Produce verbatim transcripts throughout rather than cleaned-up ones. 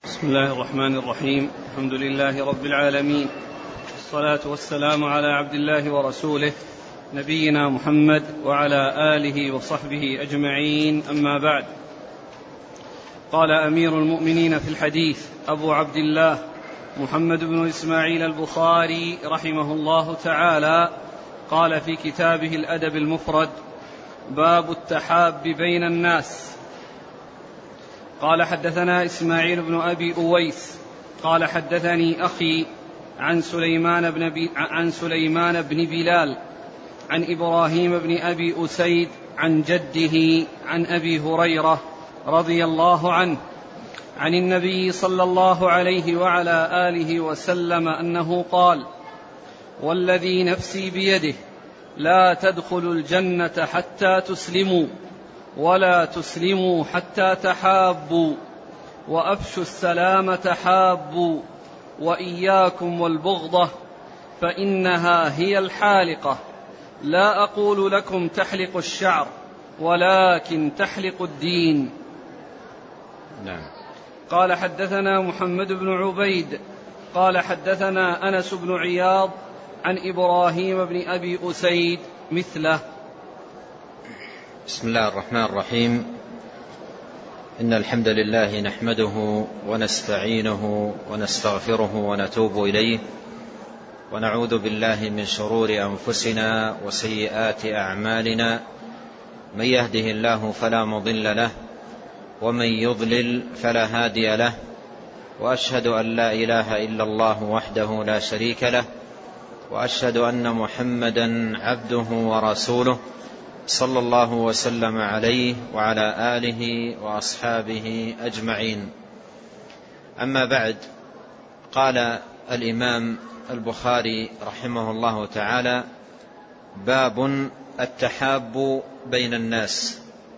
بسم الله الرحمن الرحيم. الحمد لله رب العالمين، والصلاة والسلام على عبد الله ورسوله نبينا محمد وعلى آله وصحبه أجمعين، أما بعد. قال أمير المؤمنين في الحديث أبو عبد الله محمد بن إسماعيل البخاري رحمه الله تعالى، قال في كتابه الأدب المفرد: باب التحاب بين الناس. قال حدثنا إسماعيل بن أبي أويس قال حدثني أخي عن سليمان بن, بي عن سليمان بن بلال عن إبراهيم بن أبي أسيد عن جده عن أبي هريرة رضي الله عنه عن النبي صلى الله عليه وعلى آله وسلم أنه قال: والذي نفسي بيده لا تدخلوا الجنة حتى تسلموا، ولا تسلموا حتى تحابوا، وأفشوا السلام تحابوا، وإياكم والبغضة فإنها هي الحالقة، لا أقول لكم تحلق الشعر ولكن تحلق الدين. نعم. قال حدثنا محمد بن عبيد قال حدثنا أنس بن عياض عن إبراهيم بن أبي أسيد مثله. بسم الله الرحمن الرحيم. إن الحمد لله نحمده ونستعينه ونستغفره ونتوب إليه، ونعوذ بالله من شرور أنفسنا وسيئات أعمالنا، من يهده الله فلا مضل له، ومن يضلل فلا هادي له، وأشهد أن لا إله إلا الله وحده لا شريك له، وأشهد أن محمدا عبده ورسوله صلى الله وسلم عليه وعلى آله وأصحابه أجمعين. أما بعد، قال الإمام البخاري رحمه الله تعالى: باب التحاب بين الناس.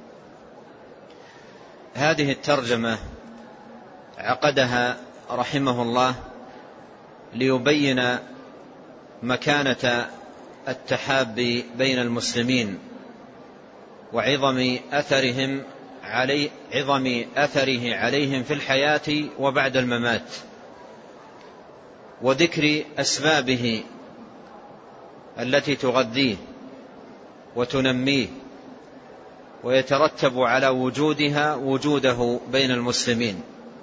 هذه الترجمة عقدها رحمه الله ليبين مكانة التحاب بين المسلمين، وعظم أثرهم علي عظم أثره عليهم في الحياة وبعد الممات، وذكر أسبابه التي تغذيه وتنميه ويترتب على وجودها وجوده بين المسلمين.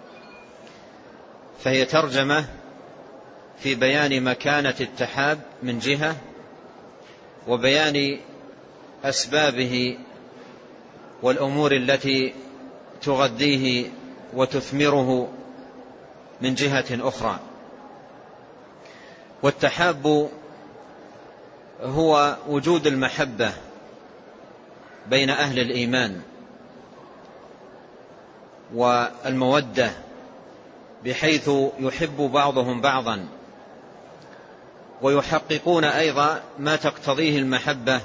فهي ترجمة في بيان مكانة التحاب من جهة، وبيان أسبابه والأمور التي تغذيه وتثمره من جهة أخرى. والتحاب هو وجود المحبة بين أهل الإيمان والمودة، بحيث يحب بعضهم بعضا، ويحققون أيضا ما تقتضيه المحبة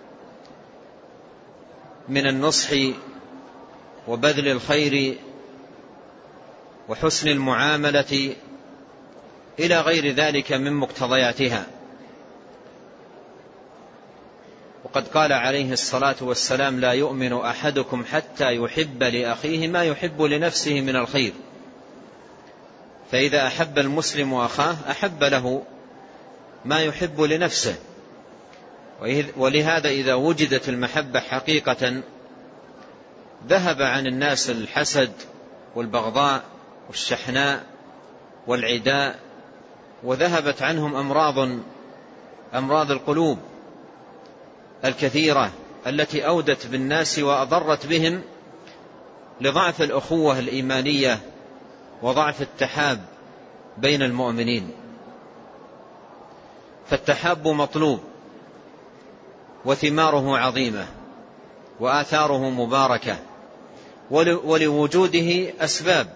من النصح وبذل الخير وحسن المعاملة إلى غير ذلك من مقتضياتها. وقد قال عليه الصلاة والسلام: لا يؤمن أحدكم حتى يحب لأخيه ما يحب لنفسه من الخير. فإذا أحب المسلم أخاه أحب له ما يحب لنفسه. ولهذا إذا وجدت المحبة حقيقة ذهب عن الناس الحسد والبغضاء والشحناء والعداء، وذهبت عنهم أمراض أمراض القلوب الكثيرة التي أودت بالناس وأضرت بهم لضعف الأخوة الإيمانية وضعف التحاب بين المؤمنين. فالتحاب مطلوب، وثماره عظيمة، وآثاره مباركة، ولوجوده أسباب،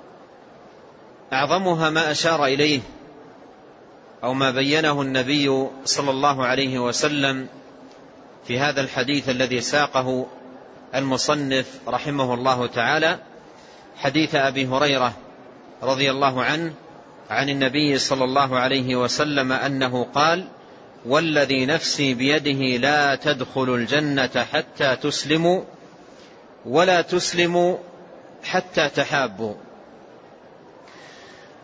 أعظمها ما أشار إليه أو ما بينه النبي صلى الله عليه وسلم في هذا الحديث الذي ساقه المصنف رحمه الله تعالى، حديث أبي هريرة رضي الله عنه عن النبي صلى الله عليه وسلم أنه قال: والذي نفسي بيده لا تدخلوا الجنة حتى تسلموا، ولا تسلموا حتى تحابوا،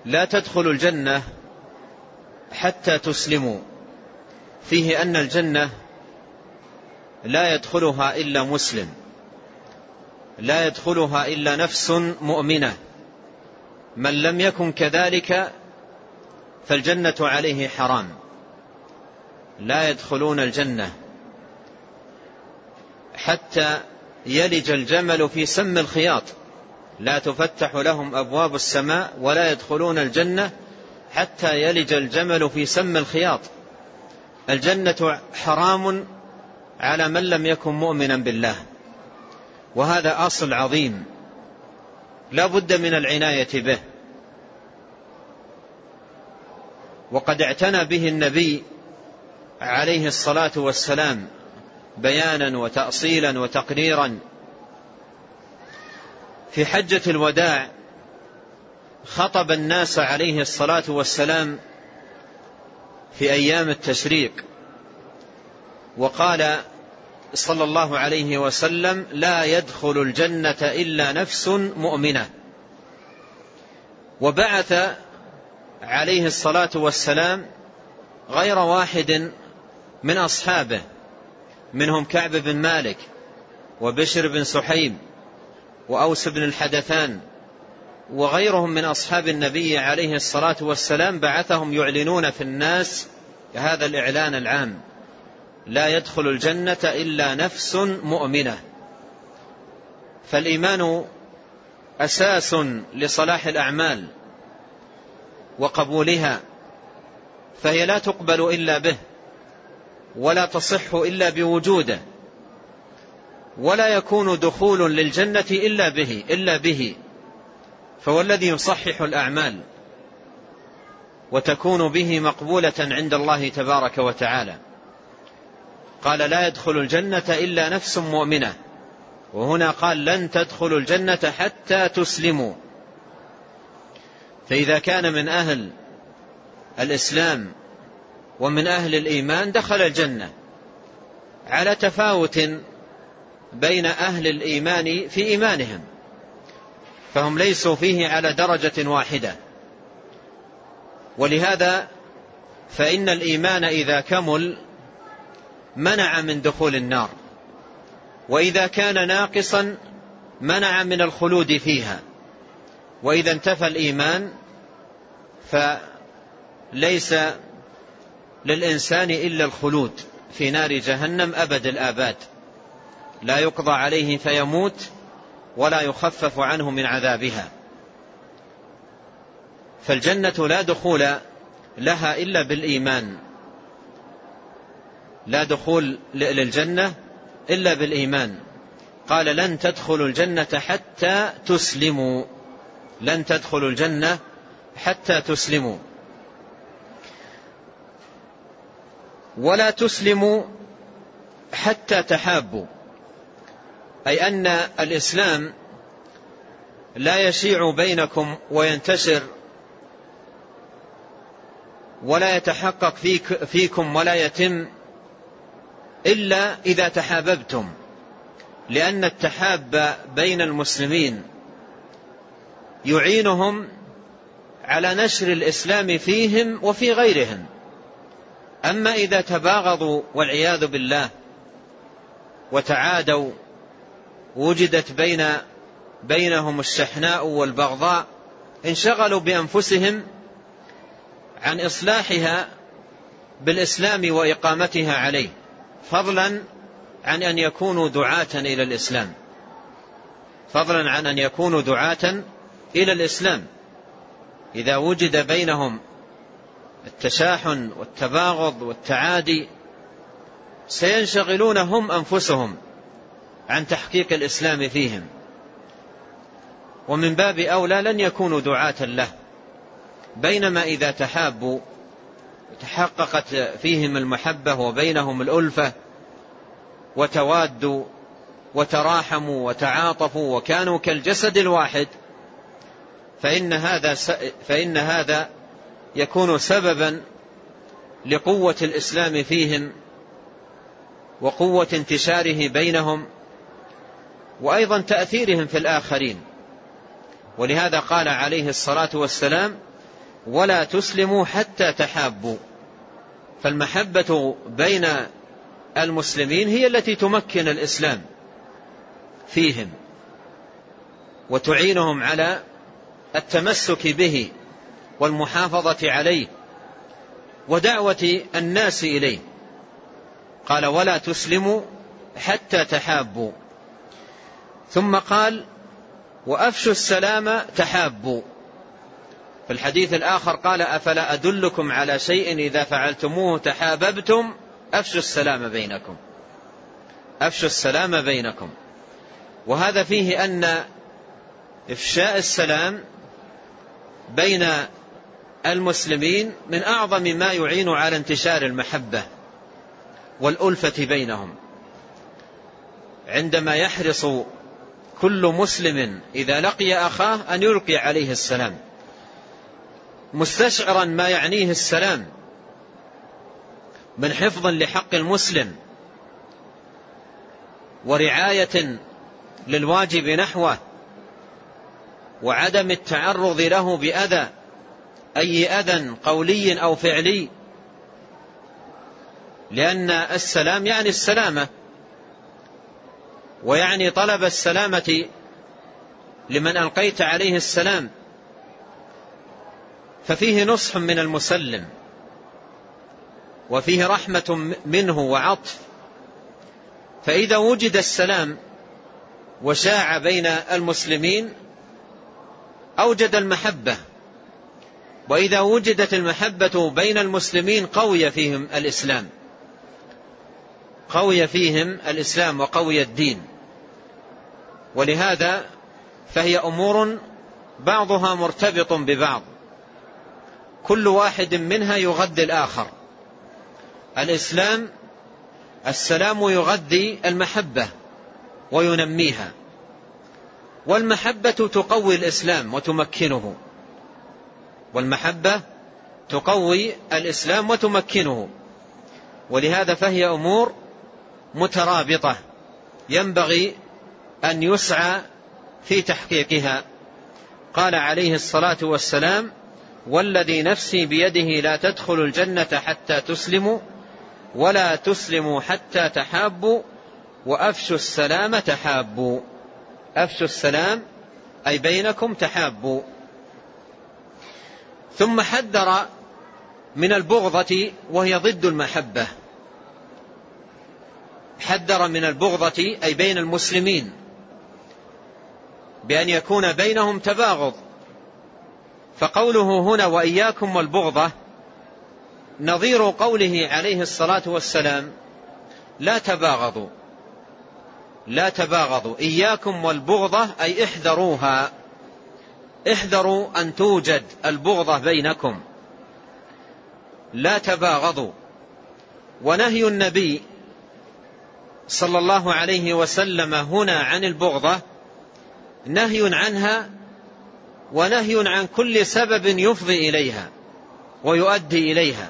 لا تدخلوا الجنة حتى تسلموا، فيه أن الجنة لا يدخلها إلا مسلم، لا يدخلها إلا نفس مؤمنة، من لم يكن كذلك فالجنة عليه حرام. لا يدخلون الجنة حتى يلج الجمل في سم الخياط، لا تفتح لهم أبواب السماء ولا يدخلون الجنة حتى يلج الجمل في سم الخياط. الجنة حرام على من لم يكن مؤمنا بالله، وهذا أصل عظيم لا بد من العناية به، وقد اعتنى به النبي عليه الصلاة والسلام بيانا وتأصيلا وتقريرا. في حجة الوداع خطب الناس عليه الصلاة والسلام في أيام التشريق، وقال صلى الله عليه وسلم: لا يدخل الجنة إلا نفس مؤمنة. وبعث عليه الصلاة والسلام غير واحد من أصحابه، منهم كعب بن مالك وبشر بن سحيم وأوس بن الحدثان وغيرهم من أصحاب النبي عليه الصلاة والسلام، بعثهم يعلنون في الناس هذا الإعلان العام: لا يدخل الجنة إلا نفس مؤمنة. فالإيمان أساس لصلاح الأعمال وقبولها، فهي لا تقبل إلا به، ولا تصح إلا بوجوده، ولا يكون دخول للجنة إلا به إلا به فهو الذي يصحح الأعمال وتكون به مقبولة عند الله تبارك وتعالى. قال: لا يدخل الجنة إلا نفس مؤمنة، وهنا قال: لن تدخلوا الجنة حتى تسلموا. فإذا كان من أهل الإسلام ومن أهل الإيمان دخل الجنة، على تفاوت بين أهل الإيمان في إيمانهم، فهم ليسوا فيه على درجة واحدة. ولهذا فإن الإيمان إذا كمل منع من دخول النار، وإذا كان ناقصا منع من الخلود فيها. وإذا انتفى الإيمان فليس للإنسان إلا الخلود في نار جهنم أبد الآباد، لا يقضى عليه فيموت ولا يخفف عنه من عذابها. فالجنة لا دخول لها إلا بالإيمان، لا دخول للجنة إلا بالإيمان. قال: لن تدخلوا الجنة حتى تسلموا، لن تدخلوا الجنة حتى تسلموا. ولا تسلموا حتى تحابوا، أي أن الإسلام لا يشيع بينكم وينتشر ولا يتحقق فيك فيكم ولا يتم إلا إذا تحاببتم، لأن التحاب بين المسلمين يعينهم على نشر الإسلام فيهم وفي غيرهم. أما إذا تباغضوا والعياذ بالله وتعادوا، وجدت بين بينهم الشحناء والبغضاء، انشغلوا بأنفسهم عن إصلاحها بالإسلام وإقامتها عليه، فضلا عن أن يكونوا دعاة إلى الإسلام، فضلا عن أن يكونوا دعاة إلى الإسلام. إذا وجد بينهم التشاحن والتباغض والتعادي سينشغلون هم أنفسهم عن تحقيق الإسلام فيهم، ومن باب أولى لن يكونوا دعاة له. بينما إذا تحابوا وتحققت فيهم المحبة وبينهم الألفة وتوادوا وتراحموا وتعاطفوا وكانوا كالجسد الواحد، فإن هذا فإن هذا يكون سببا لقوة الإسلام فيهم وقوة انتشاره بينهم، وأيضا تأثيرهم في الآخرين. ولهذا قال عليه الصلاة والسلام: ولا تسلموا حتى تحابوا. فالمحبة بين المسلمين هي التي تمكن الإسلام فيهم وتعينهم على التمسك به والمحافظة عليه ودعوة الناس إليه. قال ولا تسلموا حتى تحابوا. ثم قال وأفشوا السلام تحابوا. في الحديث الآخر قال أفلا أدلكم على شيء إذا فعلتموه تحاببتم أفشوا السلام بينكم. أفشوا السلام بينكم. وهذا فيه أن إفشاء السلام بين المسلمين من أعظم ما يعين على انتشار المحبة والألفة بينهم. عندما يحرص كل مسلم إذا لقي أخاه أن يلقي عليه السلام، مستشعرا ما يعنيه السلام من حفظ لحق المسلم ورعاية للواجب نحوه وعدم التعرض له بأذى، أي أذى قولي أو فعلي، لأن السلام يعني السلامة ويعني طلب السلامة لمن ألقيت عليه السلام. ففيه نصح من المسلم وفيه رحمة منه وعطف. فإذا وجد السلام وشاع بين المسلمين أوجد المحبة، وإذا وجدت المحبة بين المسلمين قوي فيهم الإسلام قوي فيهم الإسلام وقوي الدين. ولهذا فهي أمور بعضها مرتبط ببعض، كل واحد منها يغذي الآخر. الإسلام السلام يغذي المحبة وينميها، والمحبة تقوي الإسلام وتمكنه والمحبة تقوي الإسلام وتمكنه. ولهذا فهي أمور مترابطة ينبغي أن يسعى في تحقيقها. قال عليه الصلاة والسلام والذي نفسي بيده لا تدخل الجنة حتى تسلموا ولا تسلموا حتى تحابوا وأفشوا السلام تحابوا. أفشوا السلام أي بينكم تحابوا. ثم حذر من البغضة وهي ضد المحبة. حذر من البغضة أي بين المسلمين بأن يكون بينهم تباغض. فقوله هنا وإياكم والبغضة نظير قوله عليه الصلاة والسلام لا تباغضوا لا تباغضوا. إياكم والبغضة أي احذروها، احذروا أن توجد البغضة بينكم، لا تباغضوا. ونهي النبي صلى الله عليه وسلم هنا عن البغضة نهي عنها ونهي عن كل سبب يفضي إليها ويؤدي إليها.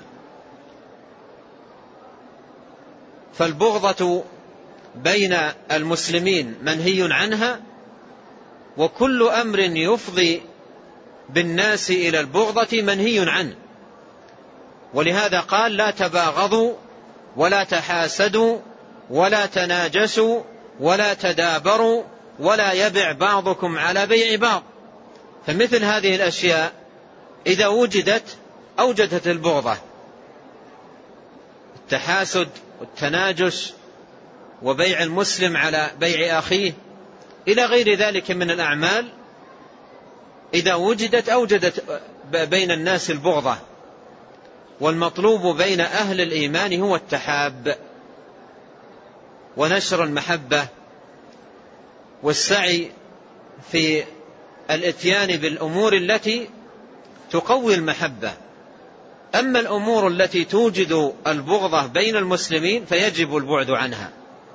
فالبغضة بين المسلمين منهي عنها، وكل أمر يفضي بالناس إلى البغضة منهي عنه. ولهذا قال لا تباغضوا ولا تحاسدوا ولا تناجسوا ولا تدابروا ولا يبع بعضكم على بيع بعض. فمثل هذه الأشياء إذا وجدت أوجدت البغضة، التحاسد والتناجس وبيع المسلم على بيع أخيه إلى غير ذلك من الأعمال، إذا وجدت أوجدت بين الناس البغضة. والمطلوب بين أهل الإيمان هو التحاب ونشر المحبة والسعي في الاتيان بالأمور التي تقوي المحبة. أما الأمور التي توجد البغضة بين المسلمين فيجب البعد عنها،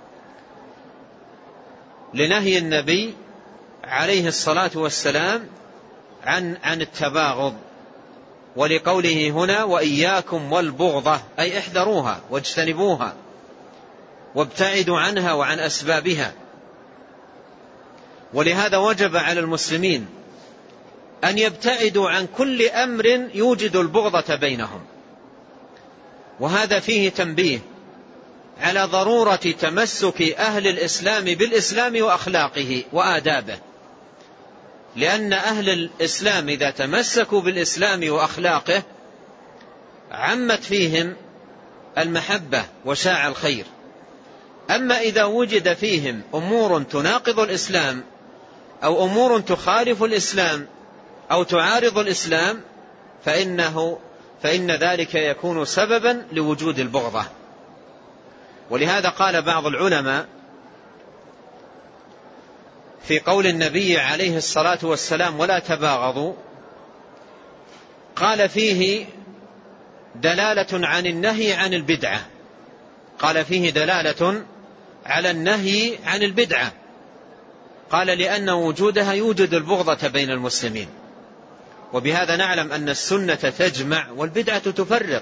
لنهي النبي عليه الصلاة والسلام عن عن التباغض، ولقوله هنا وإياكم والبغضة أي احذروها واجتنبوها وابتعدوا عنها وعن أسبابها. ولهذا وجب على المسلمين أن يبتعدوا عن كل أمر يوجد البغضة بينهم. وهذا فيه تنبيه على ضرورة تمسك أهل الإسلام بالإسلام وأخلاقه وآدابه، لأن أهل الإسلام إذا تمسكوا بالإسلام وأخلاقه عمت فيهم المحبة وشاع الخير. أما إذا وجد فيهم أمور تناقض الإسلام أو أمور تخالف الإسلام أو تعارض الإسلام فإنه فإن ذلك يكون سببا لوجود البغضة. ولهذا قال بعض العلماء في قول النبي عليه الصلاة والسلام ولا تباغضوا، قال فيه دلالة عن النهي عن البدعة، قال فيه دلالة على النهي عن البدعة، قال لأن وجودها يوجد البغضة بين المسلمين. وبهذا نعلم أن السنة تجمع والبدعة تفرق،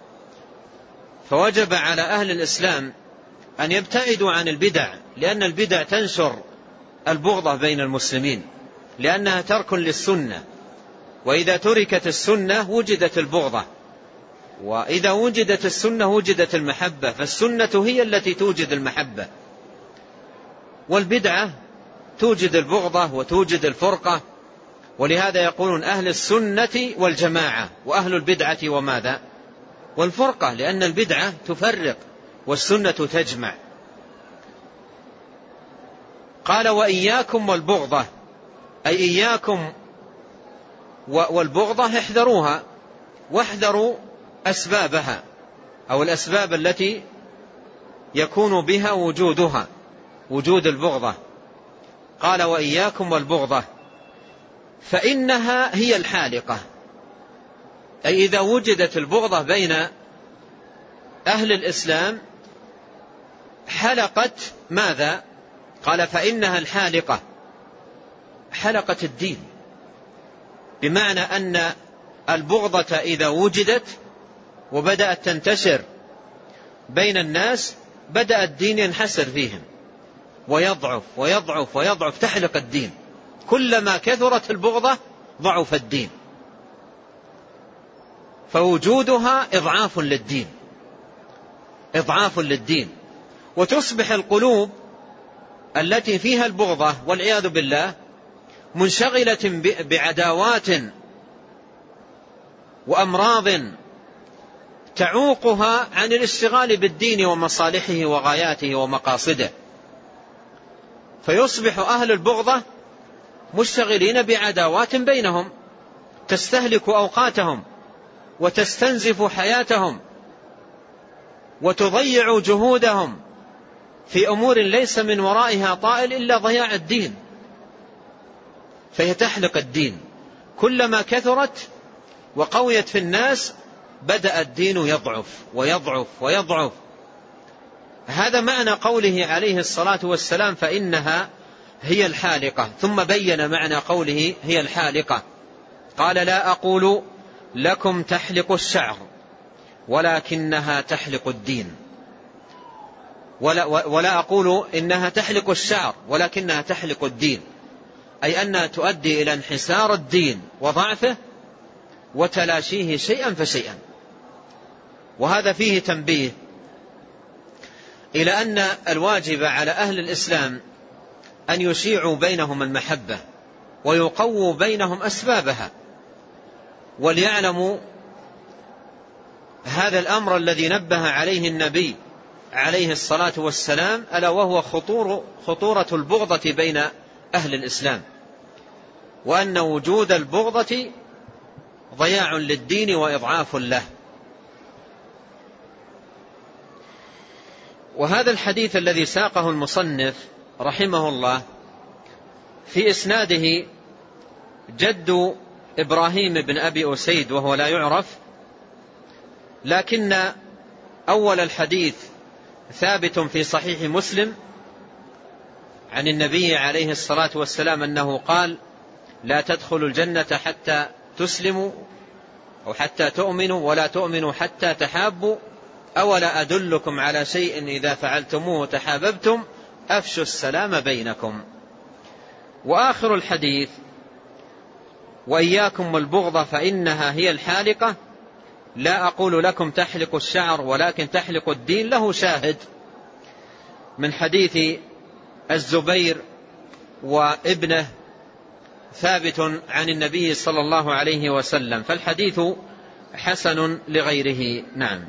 فوجب على أهل الإسلام أن يبتعدوا عن البدع، لأن البدع تنشر البغضة بين المسلمين، لأنها ترك للسنة، وإذا تركت السنة وجدت البغضة، وإذا وجدت السنة وجدت المحبة، فالسنة هي التي توجد المحبة، والبدعة توجد البغضة وتوجد الفرقة. ولهذا يقولون أهل السنة والجماعة، وأهل البدعة وماذا؟ والفرقة، لأن البدعة تفرق والسنة تجمع. قال وإياكم والبغضة، أي إياكم والبغضة احذروها، واحذروا أسبابها أو الأسباب التي يكون بها وجودها، وجود البغضة. قال وإياكم والبغضة فإنها هي الحالقة، أي إذا وجدت البغضة بين أهل الإسلام حلقت ماذا؟ قال فإنها الحالقة، حلقة الدين، بمعنى أن البغضة إذا وجدت وبدأت تنتشر بين الناس بدأ الدين ينحسر فيهم ويضعف ويضعف ويضعف، تحلق الدين. كلما كثرت البغضة ضعف الدين، فوجودها إضعاف للدين، إضعاف للدين. وتصبح القلوب التي فيها البغضة والعياذ بالله منشغلة بعداوات وأمراض تعوقها عن الاشتغال بالدين ومصالحه وغاياته ومقاصده، فيصبح أهل البغضة مشتغلين بعداوات بينهم تستهلك أوقاتهم وتستنزف حياتهم وتضيع جهودهم في أمور ليس من ورائها طائل إلا ضياع الدين، فهي تحلق الدين. كلما كثرت وقويت في الناس بدأ الدين يضعف ويضعف ويضعف. هذا معنى قوله عليه الصلاة والسلام فإنها هي الحالقة. ثم بين معنى قوله هي الحالقة، قال لا أقول لكم تحلق الشعر ولكنها تحلق الدين، ولا, ولا أقول إنها تحلق الشعر ولكنها تحلق الدين، أي أنها تؤدي إلى انحسار الدين وضعفه وتلاشيه شيئا فشيئا. وهذا فيه تنبيه إلى أن الواجب على أهل الإسلام أن يشيعوا بينهم المحبة ويقووا بينهم أسبابها، وليعلموا هذا الأمر الذي نبه عليه النبي عليه الصلاة والسلام، ألا وهو خطور خطورة البغضة بين أهل الإسلام، وأن وجود البغضة ضياع للدين وإضعاف له. وهذا الحديث الذي ساقه المصنف رحمه الله في إسناده جد إبراهيم بن أبي أسيد وهو لا يعرف، لكن أول الحديث ثابت في صحيح مسلم عن النبي عليه الصلاة والسلام أنه قال لا تدخلوا الجنة حتى تسلموا أو حتى تؤمنوا ولا تؤمنوا حتى تحابوا، أولا أدلكم على شيء إذا فعلتموه تحاببتم أفشوا السلام بينكم. وآخر الحديث وإياكم والبغض فإنها هي الحالقة، لا أقول لكم تحلق الشعر ولكن تحلق الدين، له شاهد من حديث الزبير وابنه ثابت عن النبي صلى الله عليه وسلم، فالحديث حسن لغيره. نعم.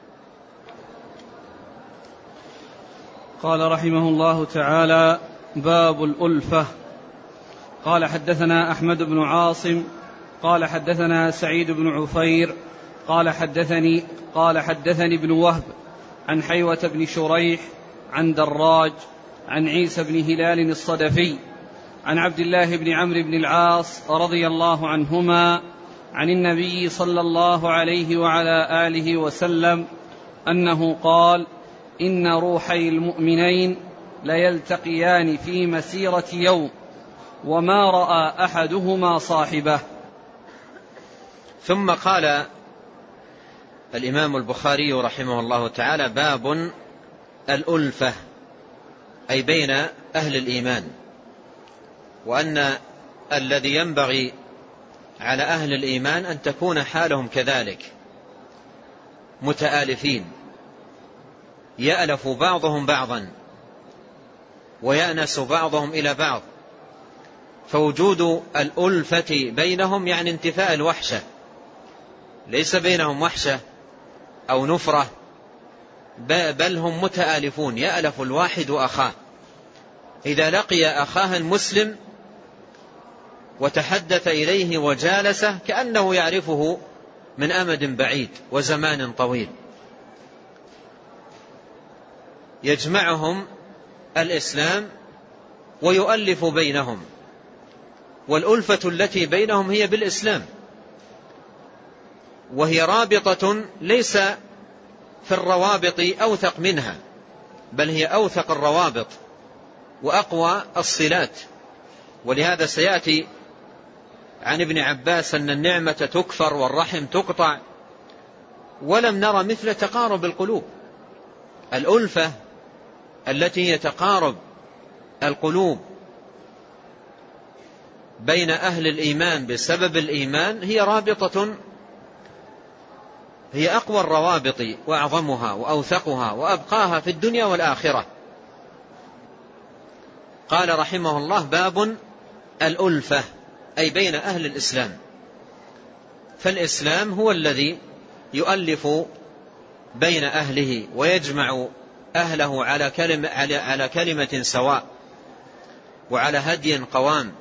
قال رحمه الله تعالى: باب الألفة. قال حدثنا أحمد بن عاصم قال حدثنا سعيد بن عفير قال حدثني قال حدثني ابن وهب عن حيوة بن شريح عن دراج عن عيسى بن هلال الصدفي عن عبد الله بن عمرو بن العاص رضي الله عنهما عن النبي صلى الله عليه وعلى آله وسلم أنه قال: إن روحي المؤمنين ليلتقيان في مسيرة يوم وما رأى أحدهما صاحبه. ثم قال الإمام البخاري رحمه الله تعالى: باب الألفة، أي بين أهل الإيمان، وأن الذي ينبغي على أهل الإيمان أن تكون حالهم كذلك، متآلفين، يألف بعضهم بعضا ويأنس بعضهم إلى بعض، فوجود الألفة بينهم يعني انتفاء الوحشة، ليس بينهم وحشة أو نفرة، بل هم متآلفون، يألف الواحد أخاه. إذا لقي أخاه المسلم وتحدث إليه وجالسه كأنه يعرفه من أمد بعيد وزمان طويل، يجمعهم الإسلام ويؤلف بينهم، والألفة التي بينهم هي بالإسلام، وهي رابطة ليس في الروابط أوثق منها، بل هي أوثق الروابط وأقوى الصلات. ولهذا سيأتي عن ابن عباس أن النعمة تكفر والرحم تقطع، ولم نرى مثل تقارب القلوب. الألفة التي هي تقارب القلوب بين أهل الإيمان بسبب الإيمان هي رابطة، هي أقوى الروابط وأعظمها وأوثقها وأبقاها في الدنيا والآخرة. قال رحمه الله: باب الألفة، أي بين أهل الإسلام، فالإسلام هو الذي يؤلف بين أهله ويجمع أهله على كلمة, على كلمة سواء وعلى هدي قوام.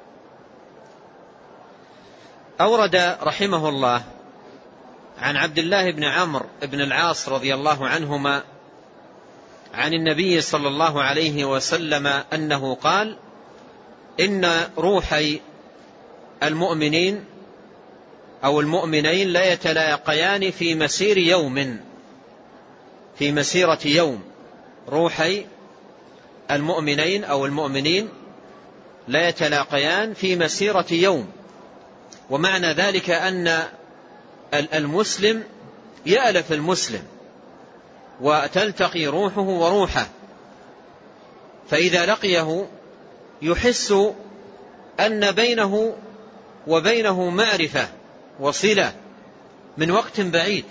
أورد رحمه الله عن عبد الله بن عمرو بن العاص رضي الله عنهما عن النبي صلى الله عليه وسلم أنه قال: إن روحي المؤمنين أو المؤمنين لا يتلاقيان في مسير يوم، في مسيرة يوم. روحي المؤمنين أو المؤمنين لا يتلاقيان في مسيرة يوم، ومعنى ذلك أن المسلم يألف المسلم وتلتقي روحه وروحه، فإذا لقيه يحس أن بينه وبينه معرفة وصلة من وقت بعيد،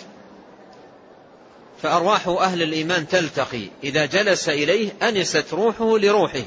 فأرواح أهل الإيمان تلتقي، إذا جلس إليه أنست روحه لروحه،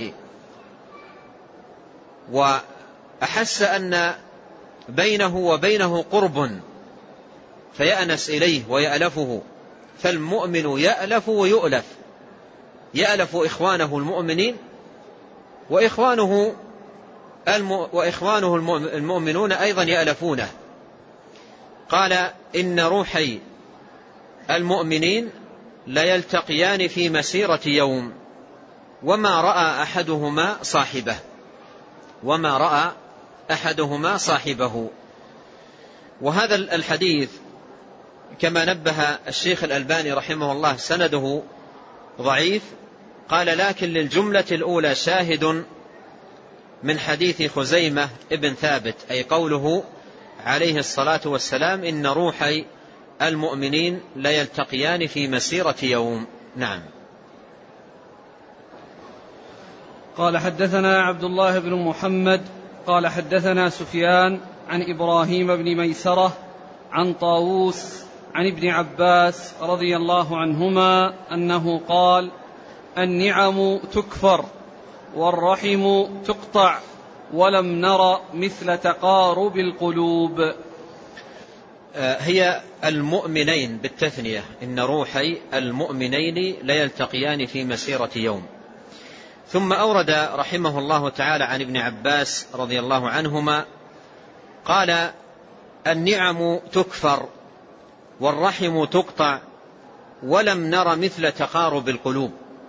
وأحس أن بينه وبينه قرب فيأنس إليه ويألفه. فالمؤمن يألف ويؤلف، يألف إخوانه المؤمنين وإخوانه وإخوانه المؤمنون أيضا يألفونه. قال: إن روحي المؤمنين لا يلتقيان في مسيرة يوم وما رأى أحدهما صاحبه، وما رأى أحدهما صاحبه. وهذا الحديث كما نبه الشيخ الألباني رحمه الله سنده ضعيف، قال: لكن للجملة الأولى شاهد من حديث خزيمة ابن ثابت، أي قوله عليه الصلاة والسلام: إن روحي المؤمنين لا يلتقيان في مسيرة يوم. نعم. قال: حدثنا عبد الله بن محمد قال حدثنا سفيان عن إبراهيم بن ميسرة عن طاووس عن ابن عباس رضي الله عنهما أنه قال: النعم تكفر والرحم تقطع ولم نر مثل تقارب القلوب. هي المؤمنين بالتثنية، إن روحي المؤمنين ليلتقيان في مسيرة يوم. ثم أورد رحمه الله تعالى عن ابن عباس رضي الله عنهما قال: النعم تكفر والرحم تقطع ولم نر مثل تقارب القلوب.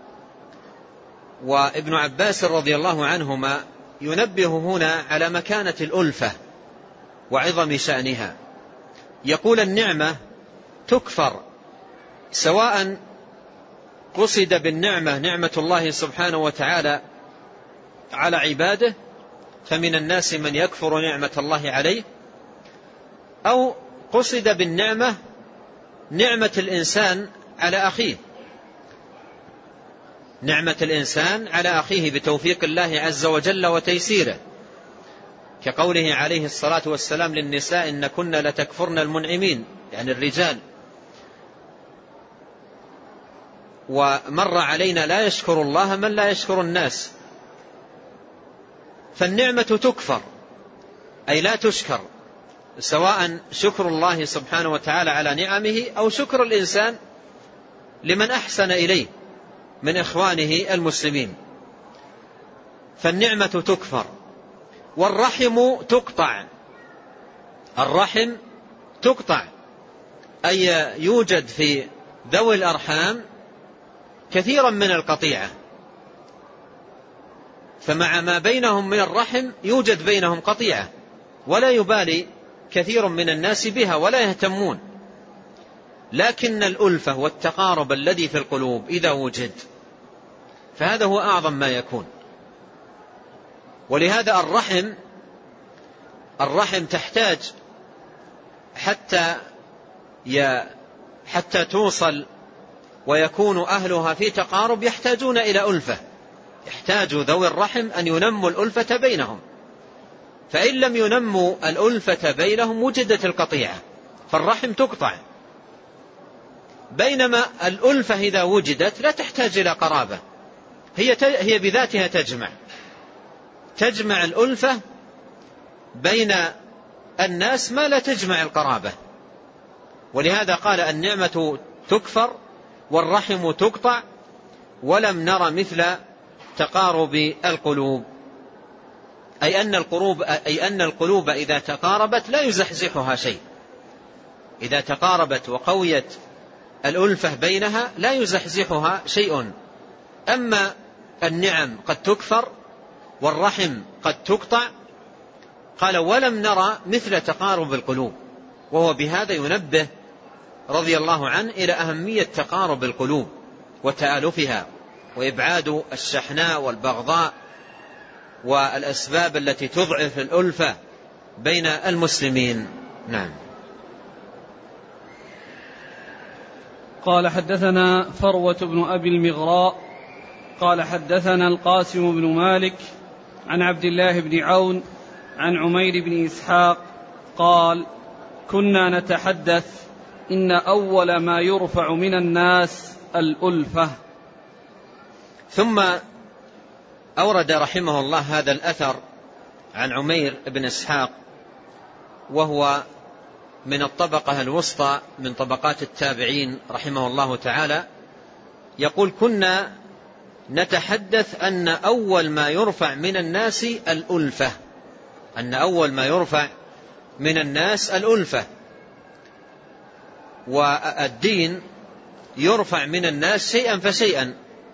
وابن عباس رضي الله عنهما ينبه هنا على مكانة الألفة وعظم شأنها. يقول: النعمة تكفر، سواء قصد بالنعمة نعمة الله سبحانه وتعالى على عباده، فمن الناس من يكفر نعمة الله عليه، أو قصد بالنعمة نعمة الإنسان على أخيه، نعمة الإنسان على أخيه بتوفيق الله عز وجل وتيسيره، كقوله عليه الصلاة والسلام للنساء: إن كن لتكفرن المنعمين، يعني الرجال. ومر علينا لا يشكر الله من لا يشكر الناس. فالنعمة تكفر أي لا تشكر، سواء شكر الله سبحانه وتعالى على نعمه أو شكر الإنسان لمن أحسن إليه من إخوانه المسلمين. فالنعمة تكفر. والرحم تقطع، الرحم تقطع أي يوجد في ذوي الأرحام كثيرا من القطيعة، فمع ما بينهم من الرحم يوجد بينهم قطيعة، ولا يبالي كثير من الناس بها ولا يهتمون. لكن الألفة والتقارب الذي في القلوب إذا وجد فهذا هو أعظم ما يكون. ولهذا الرحم الرحم تحتاج حتى حتى توصل ويكون أهلها في تقارب، يحتاجون إلى ألفة، يحتاج ذوي الرحم أن ينموا الألفة بينهم، فإن لم ينموا الألفة بينهم وجدت القطيعة، فالرحم تقطع. بينما الألفة إذا وجدت لا تحتاج إلى قرابة، هي هي بذاتها تجمع تجمع الألفة بين الناس ما لا تجمع القرابة. ولهذا قال: النعمة تكفر والرحم تقطع ولم نر مثل تقارب القلوب، أي أن القلوب أي أن القلوب إذا تقاربت لا يزحزحها شيء، إذا تقاربت وقويت الألفة بينها لا يزحزحها شيء. أما النعم قد تكفر والرحم قد تقطع، قال: ولم نرى مثل تقارب القلوب. وهو بهذا ينبه رضي الله عنه إلى أهمية تقارب القلوب وتآلفها وإبعاد الشحناء والبغضاء والأسباب التي تضعف الألفة بين المسلمين. نعم. قال: حدثنا فروة بن أبي المغراء قال: حدثنا القاسم بن مالك عن عبد الله بن عون عن عمير بن إسحاق قال: كنا نتحدث إن أول ما يرفع من الناس الألفة. ثم أورد رحمه الله هذا الأثر عن عمير بن إسحاق، وهو من الطبقة الوسطى من طبقات التابعين رحمه الله تعالى. يقول: كنا نتحدث أن أول ما يرفع من الناس الألفة، أن أول ما يرفع من الناس الألفة. والدين يرفع من الناس شيئا فشيئا،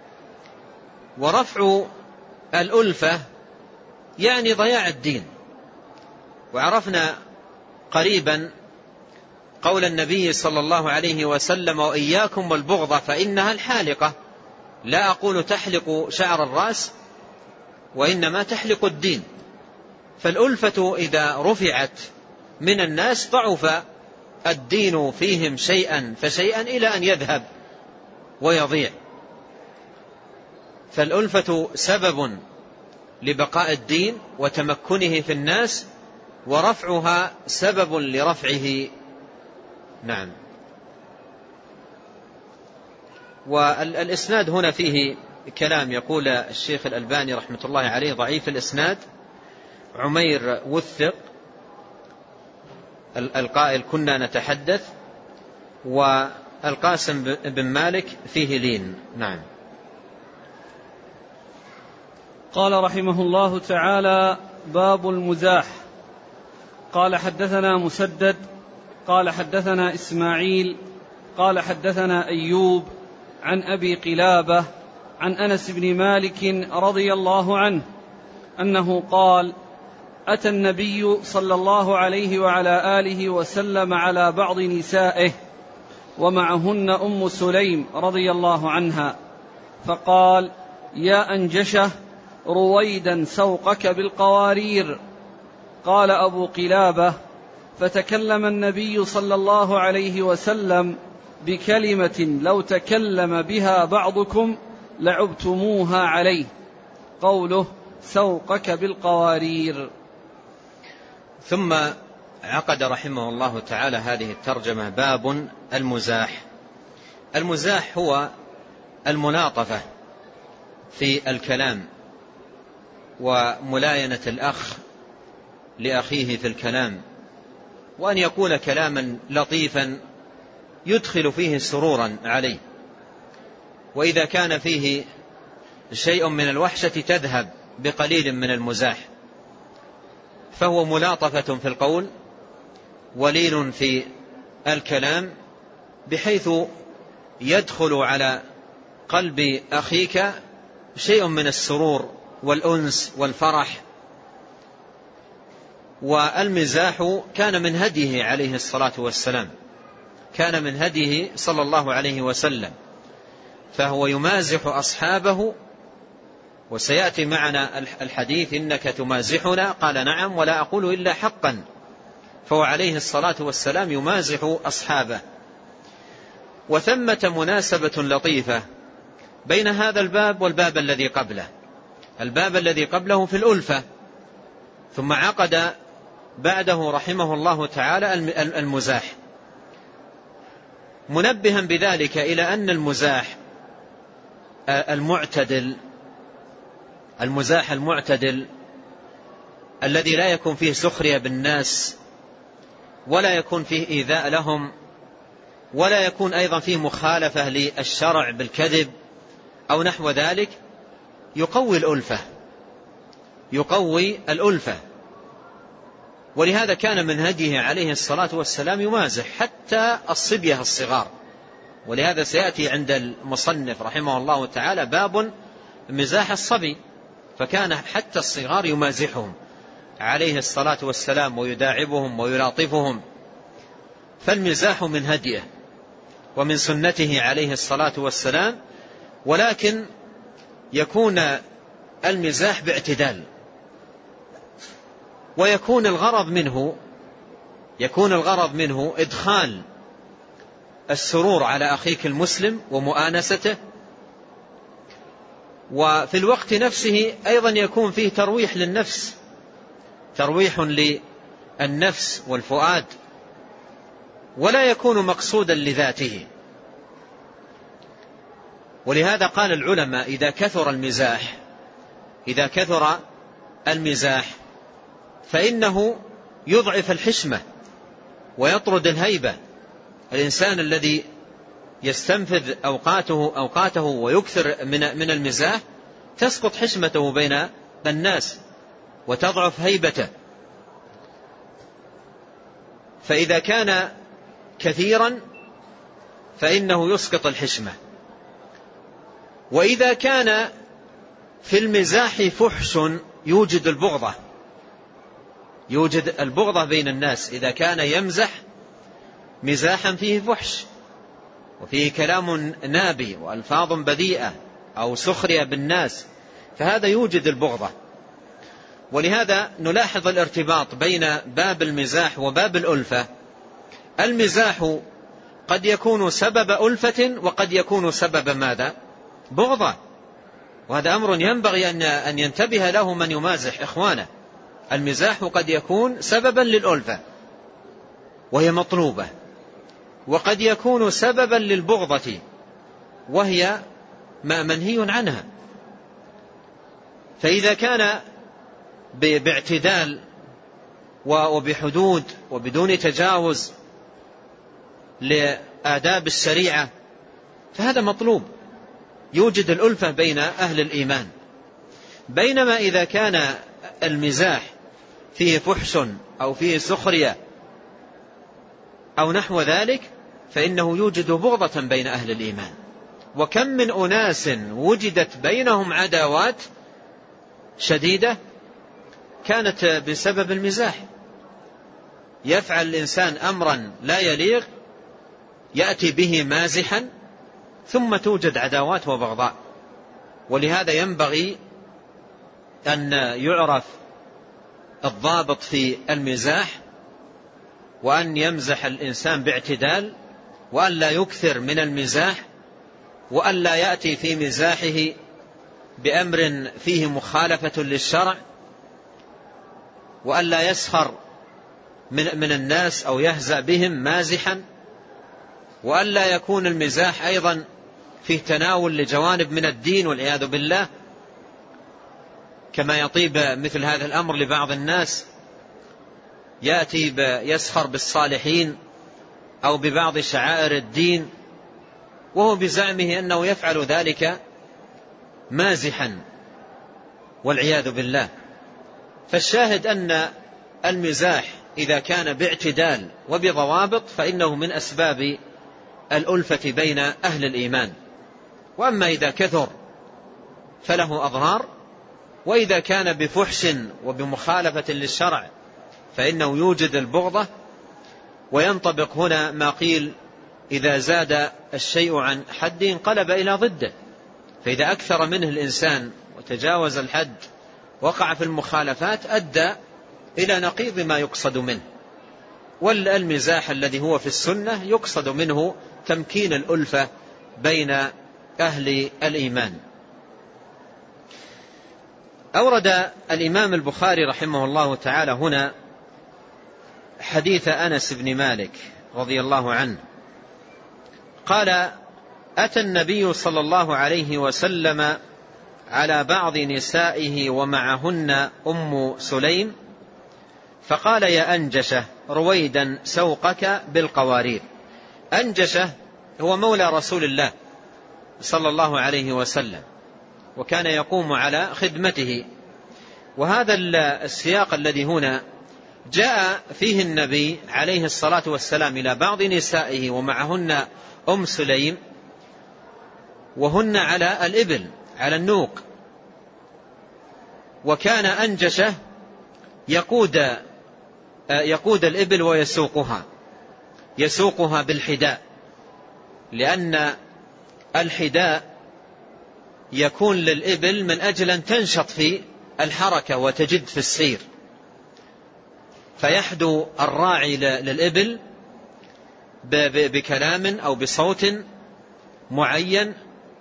ورفع الألفة يعني ضياع الدين. وعرفنا قريبا قول النبي صلى الله عليه وسلم: وإياكم والبغض فإنها الحالقة. لا أقول تحلق شعر الرأس، وإنما تحلق الدين. فالألفة إذا رفعت من الناس ضعف الدين فيهم شيئا فشيئا إلى أن يذهب ويضيع. فالألفة سبب لبقاء الدين وتمكنه في الناس، ورفعها سبب لرفعه. نعم. والإسناد هنا فيه كلام، يقول الشيخ الألباني رحمة الله عليه ضعيف الإسناد عمير وثق القائل كنا نتحدث، والقاسم بن مالك فيه لين. نعم. قال رحمه الله تعالى: باب المزاح. قال حدثنا مسدد قال حدثنا إسماعيل قال حدثنا أيوب عن أبي قلابة عن أنس بن مالك رضي الله عنه أنه قال: أتى النبي صلى الله عليه وعلى آله وسلم على بعض نسائه ومعهن أم سليم رضي الله عنها، فقال: يا أنجشة، رويدا سوقك بالقوارير. قال أبو قلابة: فتكلم النبي صلى الله عليه وسلم بكلمة لو تكلم بها بعضكم لعبتموها عليه، قوله: سوقك بالقوارير. ثم عقد رحمه الله تعالى هذه الترجمة: باب المزاح. المزاح هو الملاطفة في الكلام وملاينة الأخ لأخيه في الكلام، وأن يقول كلاما لطيفا يدخل فيه سرورا عليه، وإذا كان فيه شيء من الوحشة تذهب بقليل من المزاح، فهو ملاطفة في القول ولين في الكلام، بحيث يدخل على قلب أخيك شيء من السرور والأنس والفرح. والمزاح كان من هديه عليه الصلاة والسلام، كان من هديه صلى الله عليه وسلم، فهو يمازح أصحابه. وسيأتي معنا الحديث: إنك تمازحنا؟ قال: نعم، ولا أقول إلا حقا. فهو عليه الصلاة والسلام يمازح أصحابه. وثمة مناسبة لطيفة بين هذا الباب والباب الذي قبله. الباب الذي قبله في الألفة، ثم عقد بعده رحمه الله تعالى المزاح، منبها بذلك إلى أن المزاح المعتدل المزاح المعتدل الذي لا يكون فيه سخرية بالناس، ولا يكون فيه إيذاء لهم، ولا يكون أيضا فيه مخالفة للشرع بالكذب أو نحو ذلك، يقوي الألفة يقوي الألفة ولهذا كان من هديه عليه الصلاة والسلام يمازح حتى الصبية الصغار. ولهذا سيأتي عند المصنف رحمه الله تعالى باب مزاح الصبي، فكان حتى الصغار يمازحهم عليه الصلاة والسلام ويداعبهم ويلاطفهم. فالمزاح من هديه ومن سنته عليه الصلاة والسلام، ولكن يكون المزاح باعتدال، ويكون الغرض منه يكون الغرض منه إدخال السرور على أخيك المسلم ومؤانسته، وفي الوقت نفسه أيضا يكون فيه ترويح للنفس، ترويح للنفس والفؤاد، ولا يكون مقصودا لذاته. ولهذا قال العلماء: إذا كثر المزاح إذا كثر المزاح فإنه يضعف الحشمة ويطرد الهيبة. الإنسان الذي يستنفذ أوقاته أوقاته ويكثر من من المزاح تسقط حشمته بين الناس وتضعف هيبته. فإذا كان كثيرا فإنه يسقط الحشمة. وإذا كان في المزاح فحش يوجد البغضة يوجد البغضة بين الناس. إذا كان يمزح مزاحا فيه فحش وفيه كلام نابي وألفاظ بذيئة أو سخرية بالناس، فهذا يوجد البغضة. ولهذا نلاحظ الارتباط بين باب المزاح وباب الألفة. المزاح قد يكون سبب ألفة وقد يكون سبب ماذا؟ بغضة. وهذا أمر ينبغي أن ينتبه له من يمازح إخوانه. المزاح قد يكون سببا للألفة وهي مطلوبة، وقد يكون سببا للبغضة وهي ما منهي عنها. فإذا كان باعتدال وبحدود وبدون تجاوز لآداب الشريعة فهذا مطلوب، يوجد الألفة بين أهل الإيمان. بينما إذا كان المزاح فيه فحش أو فيه سخرية أو نحو ذلك فإنه يوجد بغضة بين أهل الإيمان. وكم من أناس وجدت بينهم عداوات شديدة كانت بسبب المزاح. يفعل الإنسان أمرا لا يليق يأتي به مازحا ثم توجد عداوات وبغضاء. ولهذا ينبغي أن يعرف الضابط في المزاح، وأن يمزح الإنسان باعتدال، وأن لا يكثر من المزاح، وأن لا يأتي في مزاحه بأمر فيه مخالفة للشرع، وأن لا يسخر من, من الناس أو يهزأ بهم مازحا، وأن لا يكون المزاح أيضا فيه تناول لجوانب من الدين والعياذ بالله، كما يطيب مثل هذا الأمر لبعض الناس، يأتي يسخر بالصالحين أو ببعض شعائر الدين وهو بزعمه أنه يفعل ذلك مازحا والعياذ بالله. فالشاهد أن المزاح إذا كان باعتدال وبضوابط فإنه من أسباب الألفة بين أهل الإيمان. وأما إذا كثر فله أضرار، وإذا كان بفحش وبمخالفة للشرع فإنه يوجد البغضة. وينطبق هنا ما قيل إذا زاد الشيء عن حد انقلب إلى ضده. فإذا أكثر منه الإنسان وتجاوز الحد وقع في المخالفات أدى إلى نقيض ما يقصد منه. والمزاح الذي هو في السنة يقصد منه تمكين الألفة بين أهل الإيمان. أورد الإمام البخاري رحمه الله تعالى هنا حديث أنس بن مالك رضي الله عنه قال: أتى النبي صلى الله عليه وسلم على بعض نسائه ومعهن أم سليم فقال: يا أنجشة رويدا سوقك بالقوارير. أنجشة هو مولى رسول الله صلى الله عليه وسلم، وكان يقوم على خدمته. وهذا السياق الذي هنا جاء فيه النبي عليه الصلاة والسلام إلى بعض نسائه ومعهن أم سليم، وهن على الإبل على النوق. وكان أنجشة يقود يقود الإبل ويسوقها يسوقها بالحداء، لأن الحداء يكون للإبل من أجل أن تنشط في الحركة وتجد في السير، فيحدو الراعي للإبل بكلام أو بصوت معين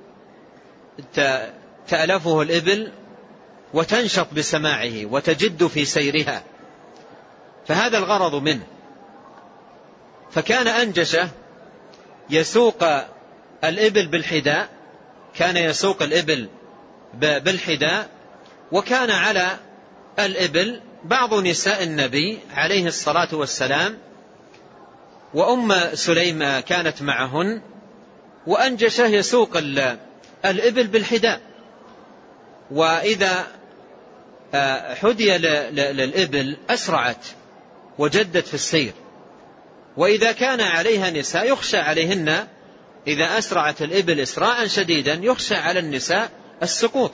تألفه الإبل وتنشط بسماعه وتجد في سيرها، فهذا الغرض منه. فكان أنجشة يسوق الإبل بالحداء، كان يسوق الإبل بالحداء، وكان على الإبل بعض نساء النبي عليه الصلاة والسلام، وأم سليم كانت معهن، وأنجشة يسوق الإبل بالحداء. وإذا حدي للإبل أسرعت وجدت في السير، وإذا كان عليها نساء يخشى عليهن إذا أسرعت الإبل إسراعا شديدا يخشى على النساء السقوط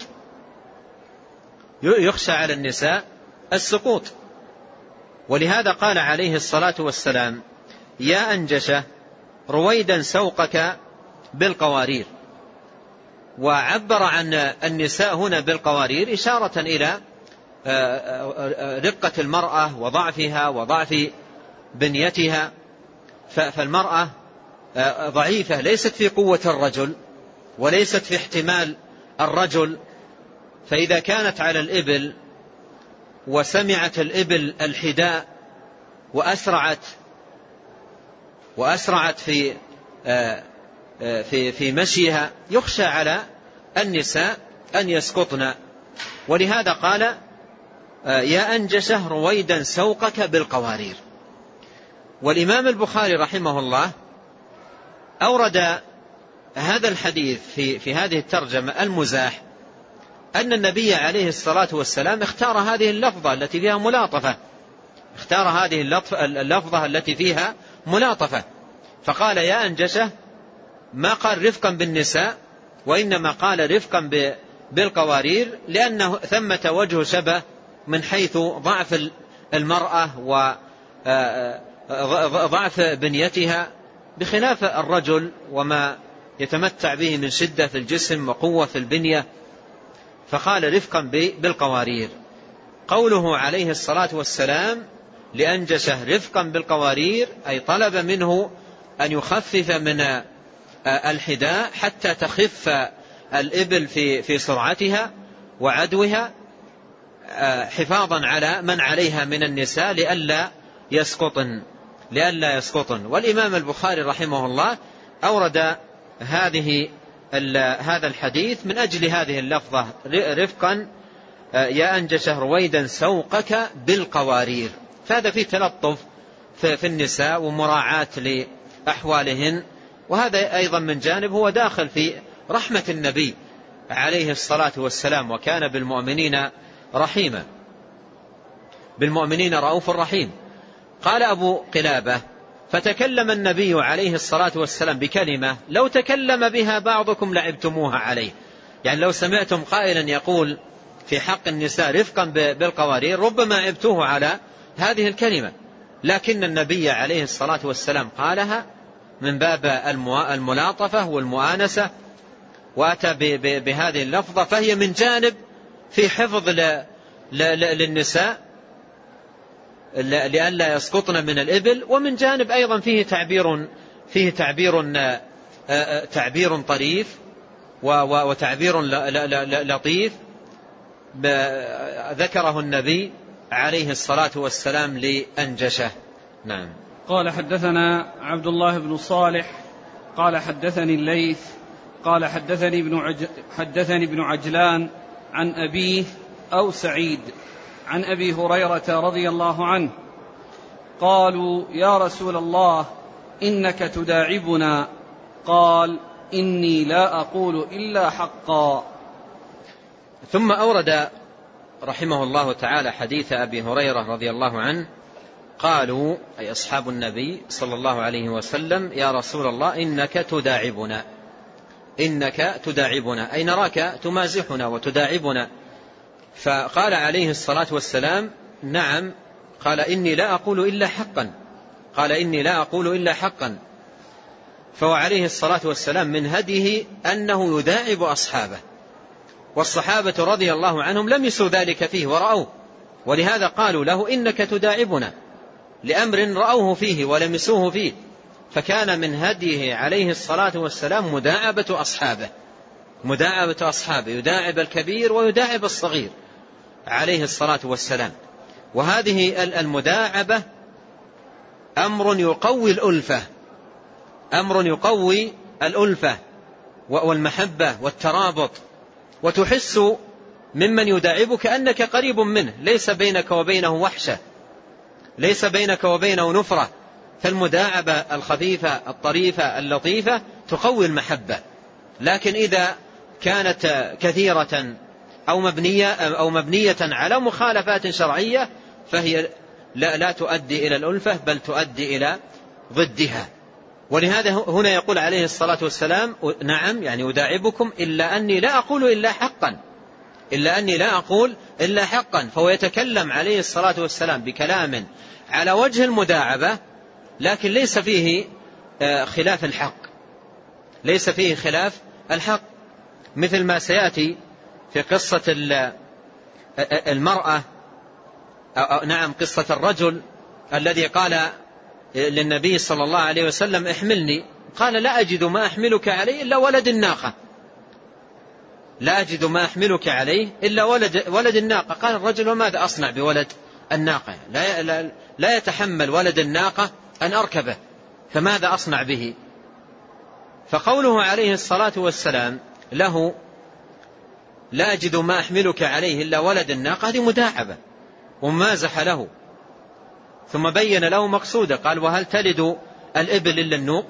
يخشى على النساء السقوط ولهذا قال عليه الصلاة والسلام: يا أنجشة رويدا سوقك بالقوارير. وعبر عن النساء هنا بالقوارير إشارة إلى رقة المرأة وضعفها وضعف بنيتها، فالمرأة ضعيفة ليست في قوة الرجل وليست في احتمال الرجل، فإذا كانت على الإبل وسمعت الإبل الحداء وأسرعت وأسرعت في في في مشيها، يخشى على النساء أن يسقطن. ولهذا قال يا أنجشه رويدا سوقك بالقوارير. والإمام البخاري رحمه الله أورد هذا الحديث في في هذه الترجمة المزاح أن النبي عليه الصلاة والسلام اختار هذه اللفظة التي فيها ملاطفة، اختار هذه اللفظة التي فيها ملاطفة، فقال يا أنجشه، ما قال رفقا بالنساء، وإنما قال رفقا بالقوارير، لأنه ثمة وجه شبه من حيث ضعف المرأة وضعف بنيتها، بخلاف الرجل وما يتمتع به من شدة في الجسم وقوة في البنية، فقال رفقا بالقوارير. قوله عليه الصلاة والسلام لأنجشه رفقا بالقوارير، أي طلب منه أن يخفف من الحداء حتى تخف الإبل في في سرعتها وعدوها، حفاظا على من عليها من النساء لئلا يسقطن لئلا يسقطن. والإمام البخاري رحمه الله أورد هذه هذا الحديث من أجل هذه اللفظة رفقا يا أنجشه رويدا سوقك بالقوارير. فهذا فيه تلطف في النساء ومراعاة لأحوالهن، وهذا أيضا من جانب هو داخل في رحمة النبي عليه الصلاة والسلام، وكان بالمؤمنين رحيما، بالمؤمنين رؤوف رحيم. قال أبو قلابة فتكلم النبي عليه الصلاة والسلام بكلمة لو تكلم بها بعضكم لعبتموها عليه، يعني لو سمعتم قائلا يقول في حق النساء رفقا بالقوارير ربما عبتوه على هذه الكلمة، لكن النبي عليه الصلاة والسلام قالها من باب الملاطفة والمؤانسة، وأتى بهذه اللفظة، فهي من جانب في حفظ للنساء لئلا يسقطن من الإبل، ومن جانب أيضا فيه تعبير فيه تعبير تعبير طريف وتعبير لطيف ذكره النبي عليه الصلاة والسلام لأنجشه. نعم. قال حدثنا عبد الله بن صالح قال حدثني الليث قال حدثني ابن عج... حدثني ابن عجلان عن أبيه أو سعيد عن أبي هريرة رضي الله عنه قالوا يا رسول الله إنك تداعبنا، قال إني لا أقول إلا حقا. ثم أورد رحمه الله تعالى حديث أبي هريرة رضي الله عنه قالوا أي أصحاب النبي صلى الله عليه وسلم يا رسول الله إنك تداعبنا، إنك تداعبنا أي نراك تمازحنا وتداعبنا. فقال عليه الصلاة والسلام نعم، قال إني لا أقول إلا حقا، قال إني لا أقول إلا حقا. فهو عليه الصلاة والسلام من هديه أنه يداعب أصحابه، والصحابة رضي الله عنهم لم يسوا ذلك فيه ورأوه، ولهذا قالوا له إنك تداعبنا لأمر رأوه فيه ولمسوه فيه. فكان من هديه عليه الصلاة والسلام مداعبة أصحابه، مداعبة أصحابه، يداعب الكبير ويداعب الصغير عليه الصلاة والسلام. وهذه المداعبة أمر يقوي الألفة، أمر يقوي الألفة والمحبة والترابط، وتحس ممن يداعبك أنك قريب منه، ليس بينك وبينه وحشة، ليس بينك وبينه نفرة. فالمداعبة الخفيفة الطريفة اللطيفة تقوي المحبة، لكن إذا كانت كثيرة أو مبنية, أو مبنية على مخالفات شرعية فهي لا, لا تؤدي إلى الألفة بل تؤدي إلى ضدها. ولهذا هنا يقول عليه الصلاة والسلام نعم يعني أداعبكم إلا أني لا أقول إلا حقا، إلا أني لا أقول إلا حقا. فهو يتكلم عليه الصلاة والسلام بكلام على وجه المداعبة، لكن ليس فيه خلاف الحق، ليس فيه خلاف الحق، مثل ما سيأتي في قصة المرأة، نعم قصة الرجل الذي قال للنبي صلى الله عليه وسلم احملني، قال لا أجد ما أحملك عليه إلا ولد الناقة. لا أجد ما أحملك عليه إلا ولد, ولد الناقة. قال الرجل وماذا أصنع بولد الناقة؟ لا, لا, لا يتحمل ولد الناقة أن أركبه، فماذا أصنع به؟ فقوله عليه الصلاة والسلام له لا أجد ما أحملك عليه إلا ولد الناقة، هذه مداعبة ومازح له. ثم بين له مقصوده، قال وهل تلد الإبل إلا النوق؟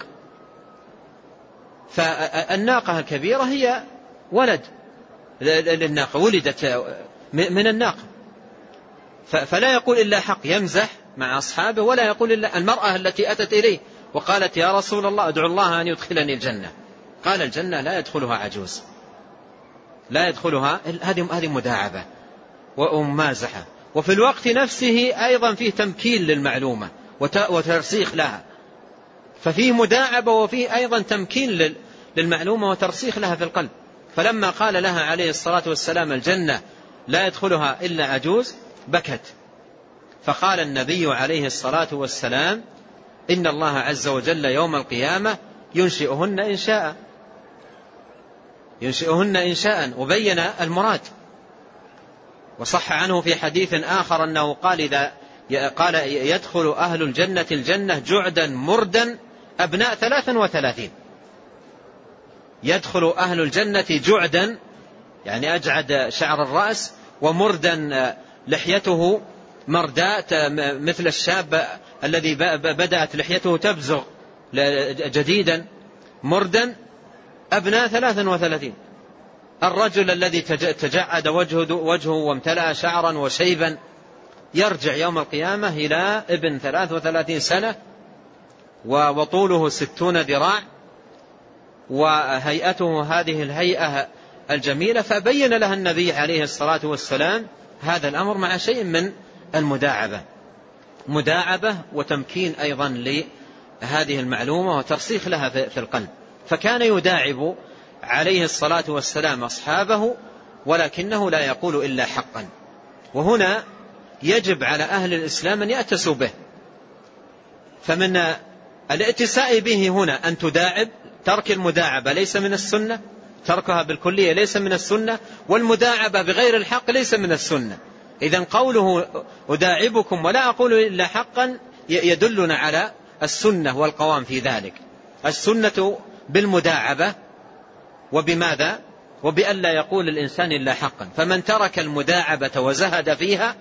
فالناقة الكبيرة هي ولد للناقة، ولدت من الناقة. فلا يقول إلا حق، يمزح مع أصحابه، ولا يقول إلا المرأة التي أتت إليه وقالت يا رسول الله ادعو الله أن يدخلني الجنة، قال الجنة لا يدخلها عجوز، لا يدخلها، هذه مداعبة وممازحة. وفي الوقت نفسه أيضا فيه تمكين للمعلومة وترسيخ لها، ففيه مداعبة وفيه أيضا تمكين للمعلومة وترسيخ لها في القلب. فلما قال لها عليه الصلاة والسلام الجنة لا يدخلها إلا عجوز بكت. فقال النبي عليه الصلاة والسلام إن الله عز وجل يوم القيامة ينشئهن إنشاء، ينشئهن إنشاء، وبين المراد. وصح عنه في حديث آخر أنه قال إذا قال يدخل أهل الجنة الجنة جعدا مردا أبناء ثلاثا وثلاثين. يدخل أهل الجنة جعدا يعني أجعد شعر الرأس، ومردا لحيته مرداء مثل الشاب الذي بدأت لحيته تبزغ جديدا، مردا أبناء ثلاثا وثلاثين. الرجل الذي تجعد وجهه, وجهه وامتلأ شعرا وشيبا يرجع يوم القيامة إلى ابن ثلاث وثلاثين سنة وطوله ستون ذراع وهيئته هذه الهيئة الجميلة. فبين لها النبي عليه الصلاة والسلام هذا الأمر مع شيء من المداعبة، مداعبة وتمكين أيضا لهذه المعلومة وترسيخ لها في القلب. فكان يداعب عليه الصلاة والسلام أصحابه ولكنه لا يقول إلا حقا. وهنا يجب على أهل الإسلام أن يأتسوا به. فمن الائتساء به هنا أن تداعب، ترك المداعبة ليس من السنة، تركها بالكلية ليس من السنة، والمداعبة بغير الحق ليس من السنة. إذن قوله أداعبكم ولا أقول إلا حقا يدلنا على السنة والقوام في ذلك. السنة بالمداعبة، وبماذا؟ وبأن لا يقول الإنسان إلا حقا. فمن ترك المداعبة وزهد فيها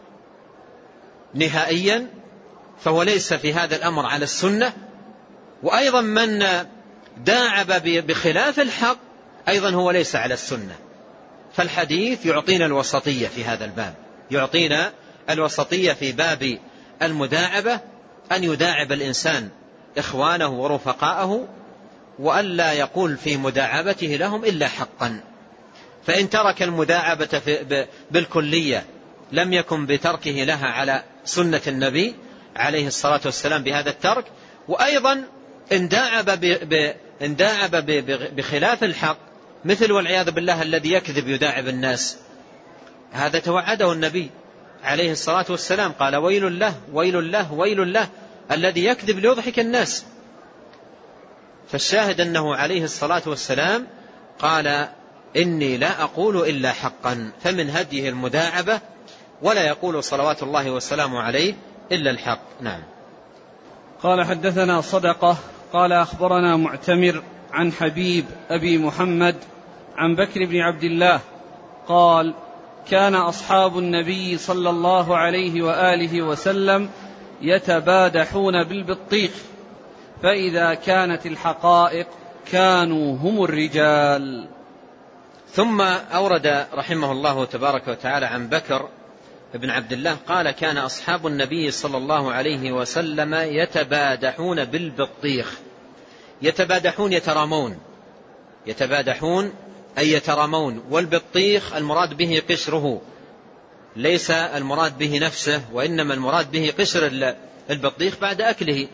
نهائيا فهو ليس في هذا الأمر على السنة. وأيضا من داعب بخلاف الحق أيضا هو ليس على السنة. فالحديث يعطينا الوسطية في هذا الباب، يعطينا الوسطية في باب المداعبة، أن يداعب الإنسان إخوانه ورفقاءه وألا يقول في مداعبته لهم إلا حقا. فإن ترك المداعبة بالكلية لم يكن بتركه لها على سنة النبي عليه الصلاة والسلام بهذا الترك. وأيضا إن داعب إن داعب بخلاف الحق، مثل والعياذ بالله الذي يكذب يداعب الناس، هذا توعده النبي عليه الصلاة والسلام، قال ويل له ويل له ويل له الذي يكذب ليضحك الناس. فالشاهد أنه عليه الصلاة والسلام قال إني لا أقول إلا حقا، فمن هديه المداعبة، ولا يقول صلوات الله والسلام عليه إلا الحق. نعم. قال حدثنا صدقة قال أخبرنا معتمر عن حبيب أبي محمد عن بكر بن عبد الله قال كان أصحاب النبي صلى الله عليه وآله وسلم يتبادحون بالبطيخ، فإذا كانت الحقائق كانوا هم الرجال. ثم أورد رحمه الله تبارك وتعالى عن بكر بن عبد الله قال كان أصحاب النبي صلى الله عليه وسلم يتبادحون بالبطيخ. يتبادحون يترامون، يتبادحون أي يترامون. والبطيخ المراد به قشره، ليس المراد به نفسه، وإنما المراد به قشر البطيخ بعد أكله.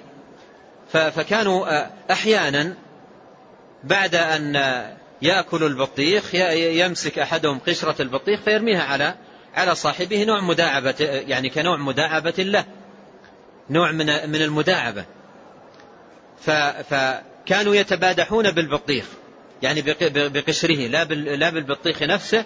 فكانوا أحيانا بعد أن يأكل البطيخ يمسك أحدهم قشرة البطيخ فيرميها على على صاحبه، نوع مداعبة، يعني كنوع مداعبة له، نوع من من المداعبة. فكانوا يتبادحون بالبطيخ. يعني بقشره لا بالبطيخ نفسه.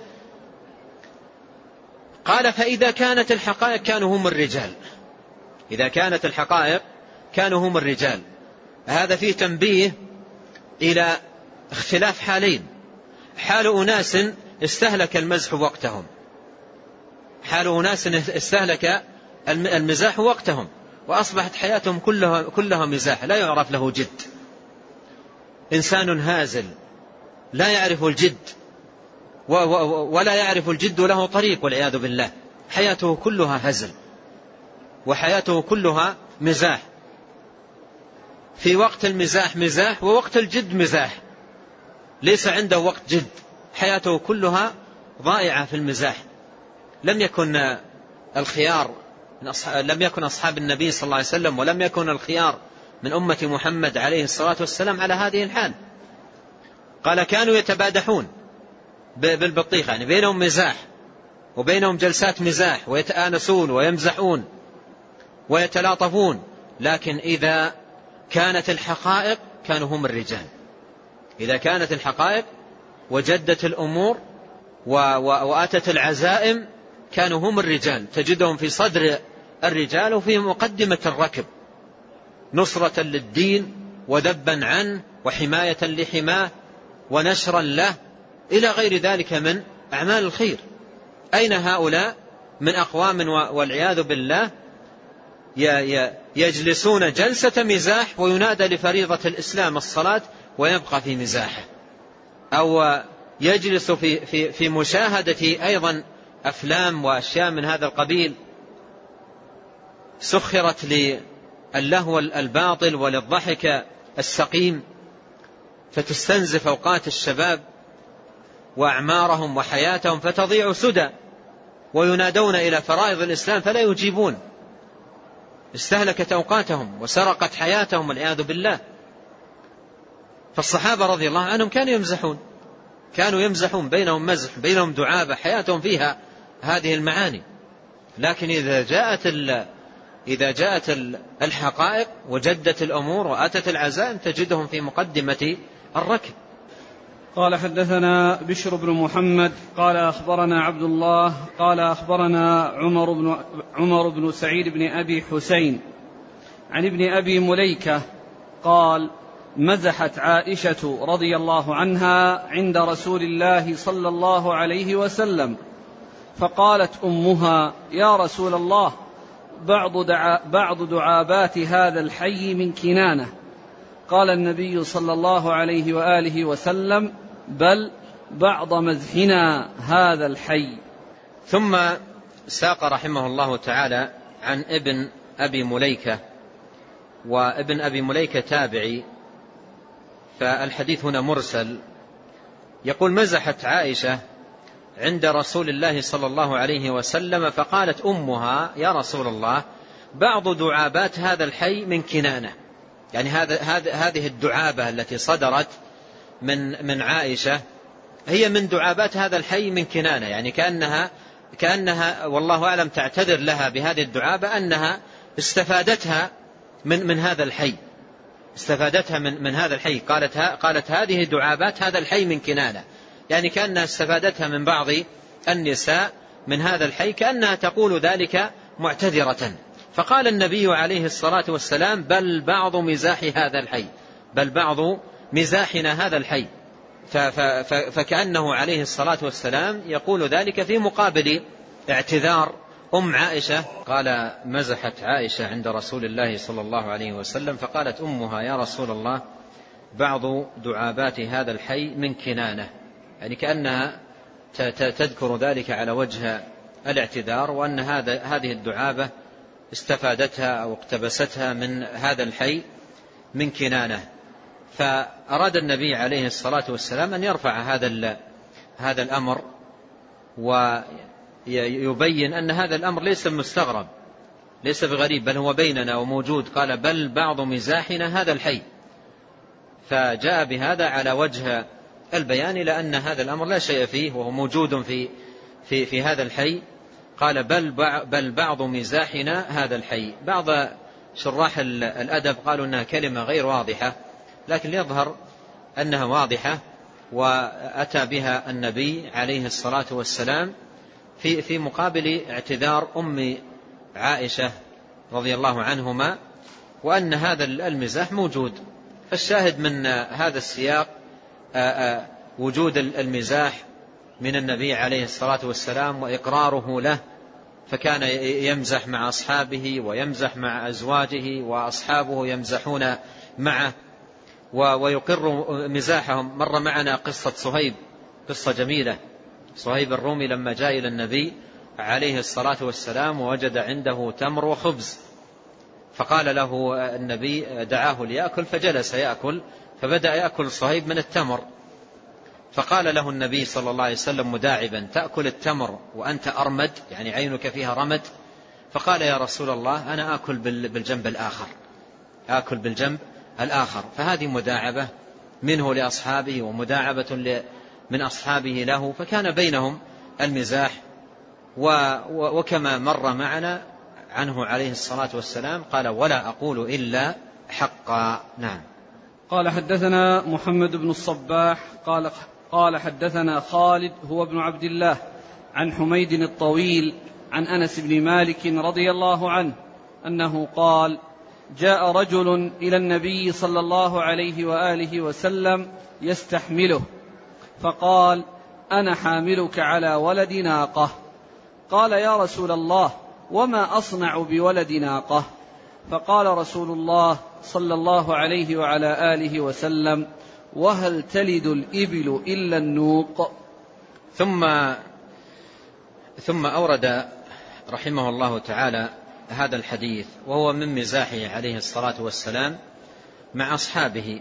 قال فإذا كانت الحقائق كانوا هم الرجال، إذا كانت الحقائق كانوا هم الرجال. هذا فيه تنبيه إلى اختلاف حالين: حال أناس استهلك المزح وقتهم، حال أناس استهلك المزاح وقتهم وأصبحت حياتهم كلها, كلها مزاح، لا يعرف له جد. إنسان هازل لا يعرف الجد ولا يعرف الجد له طريق والعياذ بالله، حياته كلها هزل وحياته كلها مزاح. في وقت المزاح مزاح ووقت الجد مزاح، ليس عنده وقت جد، حياته كلها ضائعة في المزاح. لم يكن الخيار لم يكن أصحاب النبي صلى الله عليه وسلم ولم يكن الخيار من أمة محمد عليه الصلاة والسلام على هذه الحال. قال كانوا يتبادحون بالبطيخ، يعني بينهم مزاح وبينهم جلسات مزاح ويتآنسون ويمزحون ويتلاطفون، لكن إذا كانت الحقائق كانوا هم الرجال. إذا كانت الحقائق وجدت الأمور وآتت العزائم كانوا هم الرجال، تجدهم في صدر الرجال وفي مقدمة الركب، نصرة للدين وذبا عنه وحماية لحماه ونشرا له إلى غير ذلك من أعمال الخير. أين هؤلاء من أقوام والعياذ بالله يجلسون جلسة مزاح وينادى لفريضة الإسلام الصلاة ويبقى في مزاحه، أو يجلس في, في, في مشاهدة أيضا أفلام وأشياء من هذا القبيل سخرت للهو الباطل وللضحك السقيم، فتستنزف أوقات الشباب وأعمارهم وحياتهم فتضيع سدى، وينادون إلى فرائض الإسلام فلا يجيبون، استهلكت أوقاتهم وسرقت حياتهم والعياذ بالله. فالصحابة رضي الله عنهم كانوا يمزحون كانوا يمزحون بينهم مزح، بينهم دعابة، حياتهم فيها هذه المعاني. لكن إذا جاءت إذا جاءت الحقائق وجدت الأمور وأتت العزائم تجدهم في مقدمة الركب. قال حدثنا بشر بن محمد قال أخبرنا عبد الله قال أخبرنا عمر بن, عمر بن سعيد بن أبي حسين عن ابن أبي مليكة قال مزحت عائشة رضي الله عنها عند رسول الله صلى الله عليه وسلم، فقالت أمها يا رسول الله بعض, دعا بعض دعابات هذا الحي من كنانة. قال النبي صلى الله عليه وآله وسلم بل بعض مزحنا هذا الحي. ثم ساق رحمه الله تعالى عن ابن أبي مليكة، وابن أبي مليكة تابعي، فالحديث هنا مرسل. يقول مزحت عائشة عند رسول الله صلى الله عليه وسلم فقالت أمها يا رسول الله بعض دعابات هذا الحي من كنانة، يعني هذا هذه الدعابة التي صدرت من من عائشة هي من دعابات هذا الحي من كنانة، يعني كأنها كأنها والله أعلم تعتذر لها بهذه الدعابة أنها استفادتها من من هذا الحي، استفادتها من من هذا الحي. قالت قالت هذه دعابات هذا الحي من كنانة، يعني كأنها استفادتها من بعض النساء من هذا الحي، كأنها تقول ذلك معتذرة. فقال النبي عليه الصلاة والسلام بل بعض مزاح هذا الحي، بل بعض مزاحنا هذا الحي. فكأنه عليه الصلاة والسلام يقول ذلك في مقابل اعتذار أم عائشة. قال مزحت عائشة عند رسول الله صلى الله عليه وسلم فقالت أمها يا رسول الله بعض دعابات هذا الحي من كنانة، يعني كأنها تذكر ذلك على وجه الاعتذار، وأن هذا هذه الدعابة استفادتها أو اقتبستها من هذا الحي من كنانة. فأراد النبي عليه الصلاة والسلام أن يرفع هذا هذا الأمر ويبين أن هذا الأمر ليس مستغرب ليس بغريب بل هو بيننا وموجود. قال بل بعض مزاحنا هذا الحي، فجاء بهذا على وجه البيان لأن هذا الأمر لا شيء فيه وهو موجود في في في هذا الحي. قال بل بل بعض مزاحنا هذا الحي. بعض شراح الأدب قالوا أنها كلمة غير واضحة، لكن يظهر أنها واضحة، وأتى بها النبي عليه الصلاة والسلام في في مقابل اعتذار أم عائشة رضي الله عنهما، وأن هذا المزاح موجود. فالشاهد من هذا السياق وجود المزاح من النبي عليه الصلاة والسلام وإقراره له، فكان يمزح مع أصحابه ويمزح مع أزواجه وأصحابه يمزحون معه ويقر مزاحهم. مر معنا قصة صهيب، قصة جميلة. صهيب الرومي لما جاء إلى النبي عليه الصلاة والسلام ووجد عنده تمر وخبز، فقال له النبي دعاه ليأكل، فجلس يأكل، فبدأ يأكل صهيب من التمر، فقال له النبي صلى الله عليه وسلم مداعبا: تأكل التمر وأنت أرمد، يعني عينك فيها رمد؟ فقال: يا رسول الله أنا آكل بالجنب الآخر، آكل بالجنب الآخر. فهذه مداعبة منه لأصحابه ومداعبة من أصحابه له، فكان بينهم المزاح. وكما مر معنا عنه عليه الصلاة والسلام قال: ولا أقول إلا حقا. نعم. قال: حدثنا محمد بن الصباح قال قال حدثنا خالد هو ابن عبد الله عن حميد الطويل عن أنس بن مالك رضي الله عنه أنه قال: جاء رجل إلى النبي صلى الله عليه وآله وسلم يستحمله، فقال: أنا حاملك على ولد ناقة. قال: يا رسول الله، وما أصنع بولد ناقة؟ فقال رسول الله صلى الله عليه وعلى آله وسلم: وهل تلد الإبل إلا النوق؟ ثم ثم أورد رحمه الله تعالى هذا الحديث، وهو من مزاحه عليه الصلاة والسلام مع أصحابه.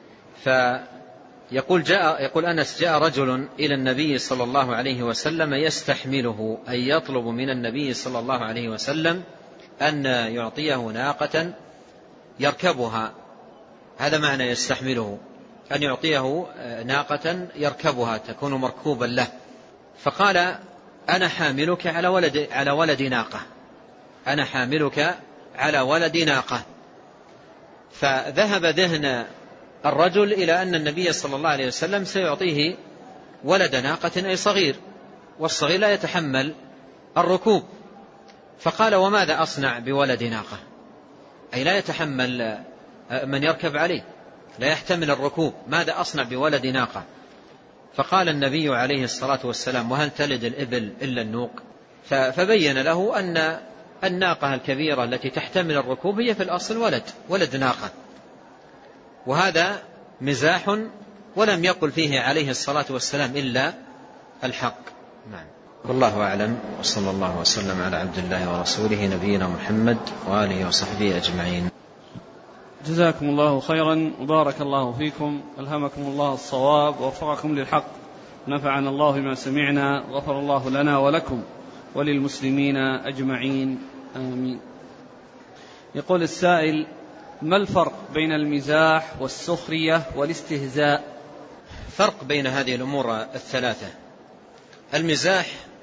فيقول جاء يقول أنس: جاء رجل إلى النبي صلى الله عليه وسلم يستحمله، أي يطلب من النبي صلى الله عليه وسلم أن يعطيه ناقة يركبها. هذا معنى يستحمله، أن يعطيه ناقة يركبها تكون مركوبا له. فقال: أنا حاملك على ولد على ولد ناقة، أنا حاملك على ولد ناقة. فذهب ذهن الرجل إلى أن النبي صلى الله عليه وسلم سيعطيه ولد ناقة أي صغير، والصغير لا يتحمل الركوب. فقال: وماذا أصنع بولد ناقة؟ أي لا يتحمل من يركب عليه، لا يحتمل الركوب، ماذا أصنع بولد ناقة؟ فقال النبي عليه الصلاة والسلام: وهل تلد الإبل إلا النوق؟ فبين له أن الناقة الكبيرة التي تحتمل الركوب هي في الأصل ولد ولد ناقة. وهذا مزاح ولم يقل فيه عليه الصلاة والسلام إلا الحق. نعم. والله أعلم، وصلى الله وسلم على عبد الله ورسوله نبينا محمد وآله وصحبه أجمعين. جزاكم الله خيرا وبارك الله فيكم، ألهمكم الله الصواب ووفقكم للحق، نفعنا الله بما سمعنا، غفر الله لنا ولكم وللمسلمين أجمعين، آمين. يقول السائل: ما الفرق بين المزاح والسخرية والاستهزاء؟ فرق بين هذه الأمور الثلاثة. المزاح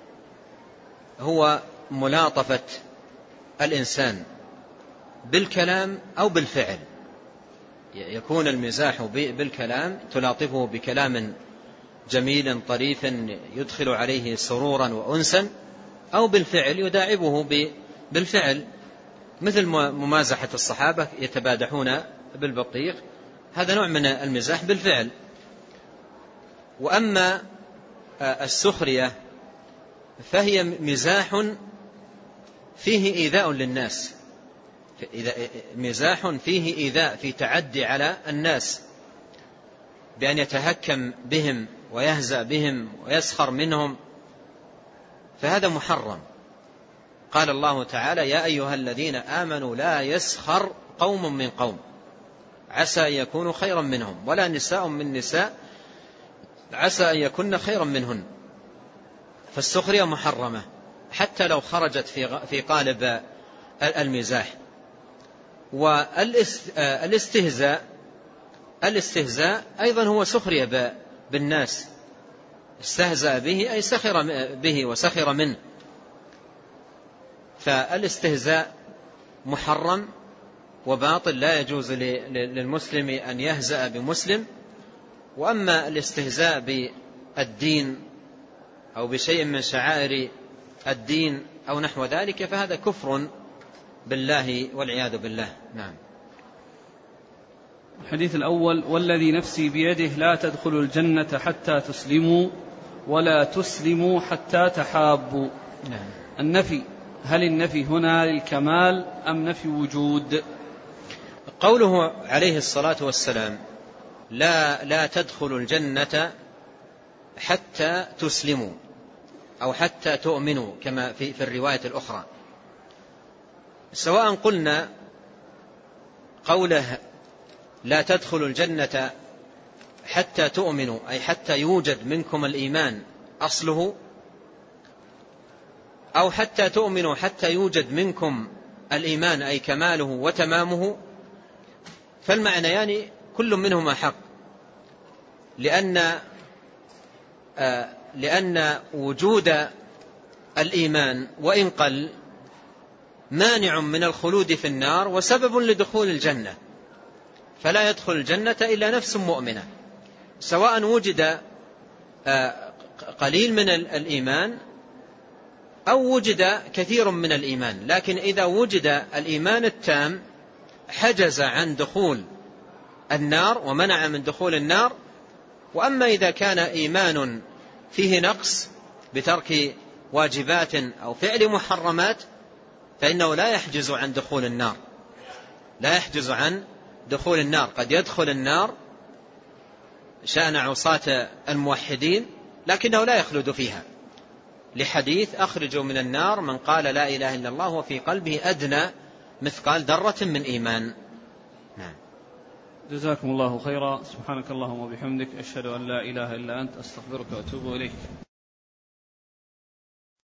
هو ملاطفة الإنسان بالكلام أو بالفعل. يكون المزاح بالكلام، تلاطفه بكلام جميل طريف يدخل عليه سرورا وأنسا، أو بالفعل يداعبه بالفعل، مثل ممازحة الصحابة يتبادحون بالبطيخ، هذا نوع من المزاح بالفعل. وأما السخرية فهي مزاح فيه إيذاء للناس، مزاح فيه إيذاء، في تعدي على الناس بأن يتهكم بهم ويهزأ بهم ويسخر منهم، فهذا محرم. قال الله تعالى: يا أيها الذين آمنوا لا يسخر قوم من قوم عسى أن يكونوا خيرا منهم، ولا نساء من نساء عسى أن يكون خيرا منهن. فالسخرية محرمة حتى لو خرجت في قالب المزاح. والاستهزاء الاستهزاء أيضا هو سخرية بالناس، استهزأ به أي سخر به وسخر منه. فالاستهزاء محرم وباطل، لا يجوز للمسلم أن يهزأ بمسلم وأما الاستهزاء بالدين أو بشيء من شعائر الدين أو نحو ذلك فهذا كفر بالله والعياذ بالله. نعم. الحديث الأول: والذي نفسي بيده لا تدخلوا الجنة حتى تسلموا ولا تسلموا حتى تحابوا. نعم. النفي، هل النفي هنا للكمال أم نفي وجود؟ قوله عليه الصلاة والسلام لا لا تدخلوا الجنة حتى تسلموا أو حتى تؤمنوا كما في, في الرواية الأخرى، سواء قلنا قوله لا تدخلوا الجنة حتى تؤمنوا أي حتى يوجد منكم الإيمان أصله، أو حتى تؤمنوا حتى يوجد منكم الإيمان أي كماله وتمامه، فالمعنيان يعني كل منهما حق، لأن آه لأن وجود الإيمان وإن قل مانع من الخلود في النار وسبب لدخول الجنة، فلا يدخل الجنة إلا نفس مؤمنة، سواء وجد قليل من الإيمان أو وجد كثير من الإيمان، لكن إذا وجد الإيمان التام حجز عن دخول النار ومنع من دخول النار. وأما إذا كان إيمان فيه نقص بترك واجبات أو فعل محرمات فإنه لا يحجز عن دخول النار، لا يحجز عن دخول النار. قد يدخل النار شأن عصاة الموحدين لكنه لا يخلد فيها، لحديث أخرجوا من النار من قال لا إله إلا الله وفي قلبه أدنى مثقال ذرة من إيمان. نعم. جزاكم الله خيرا. سبحانك اللهم وبحمدك، أشهد أن لا إله إلا أنت، أستغفرك وأتوب إليك.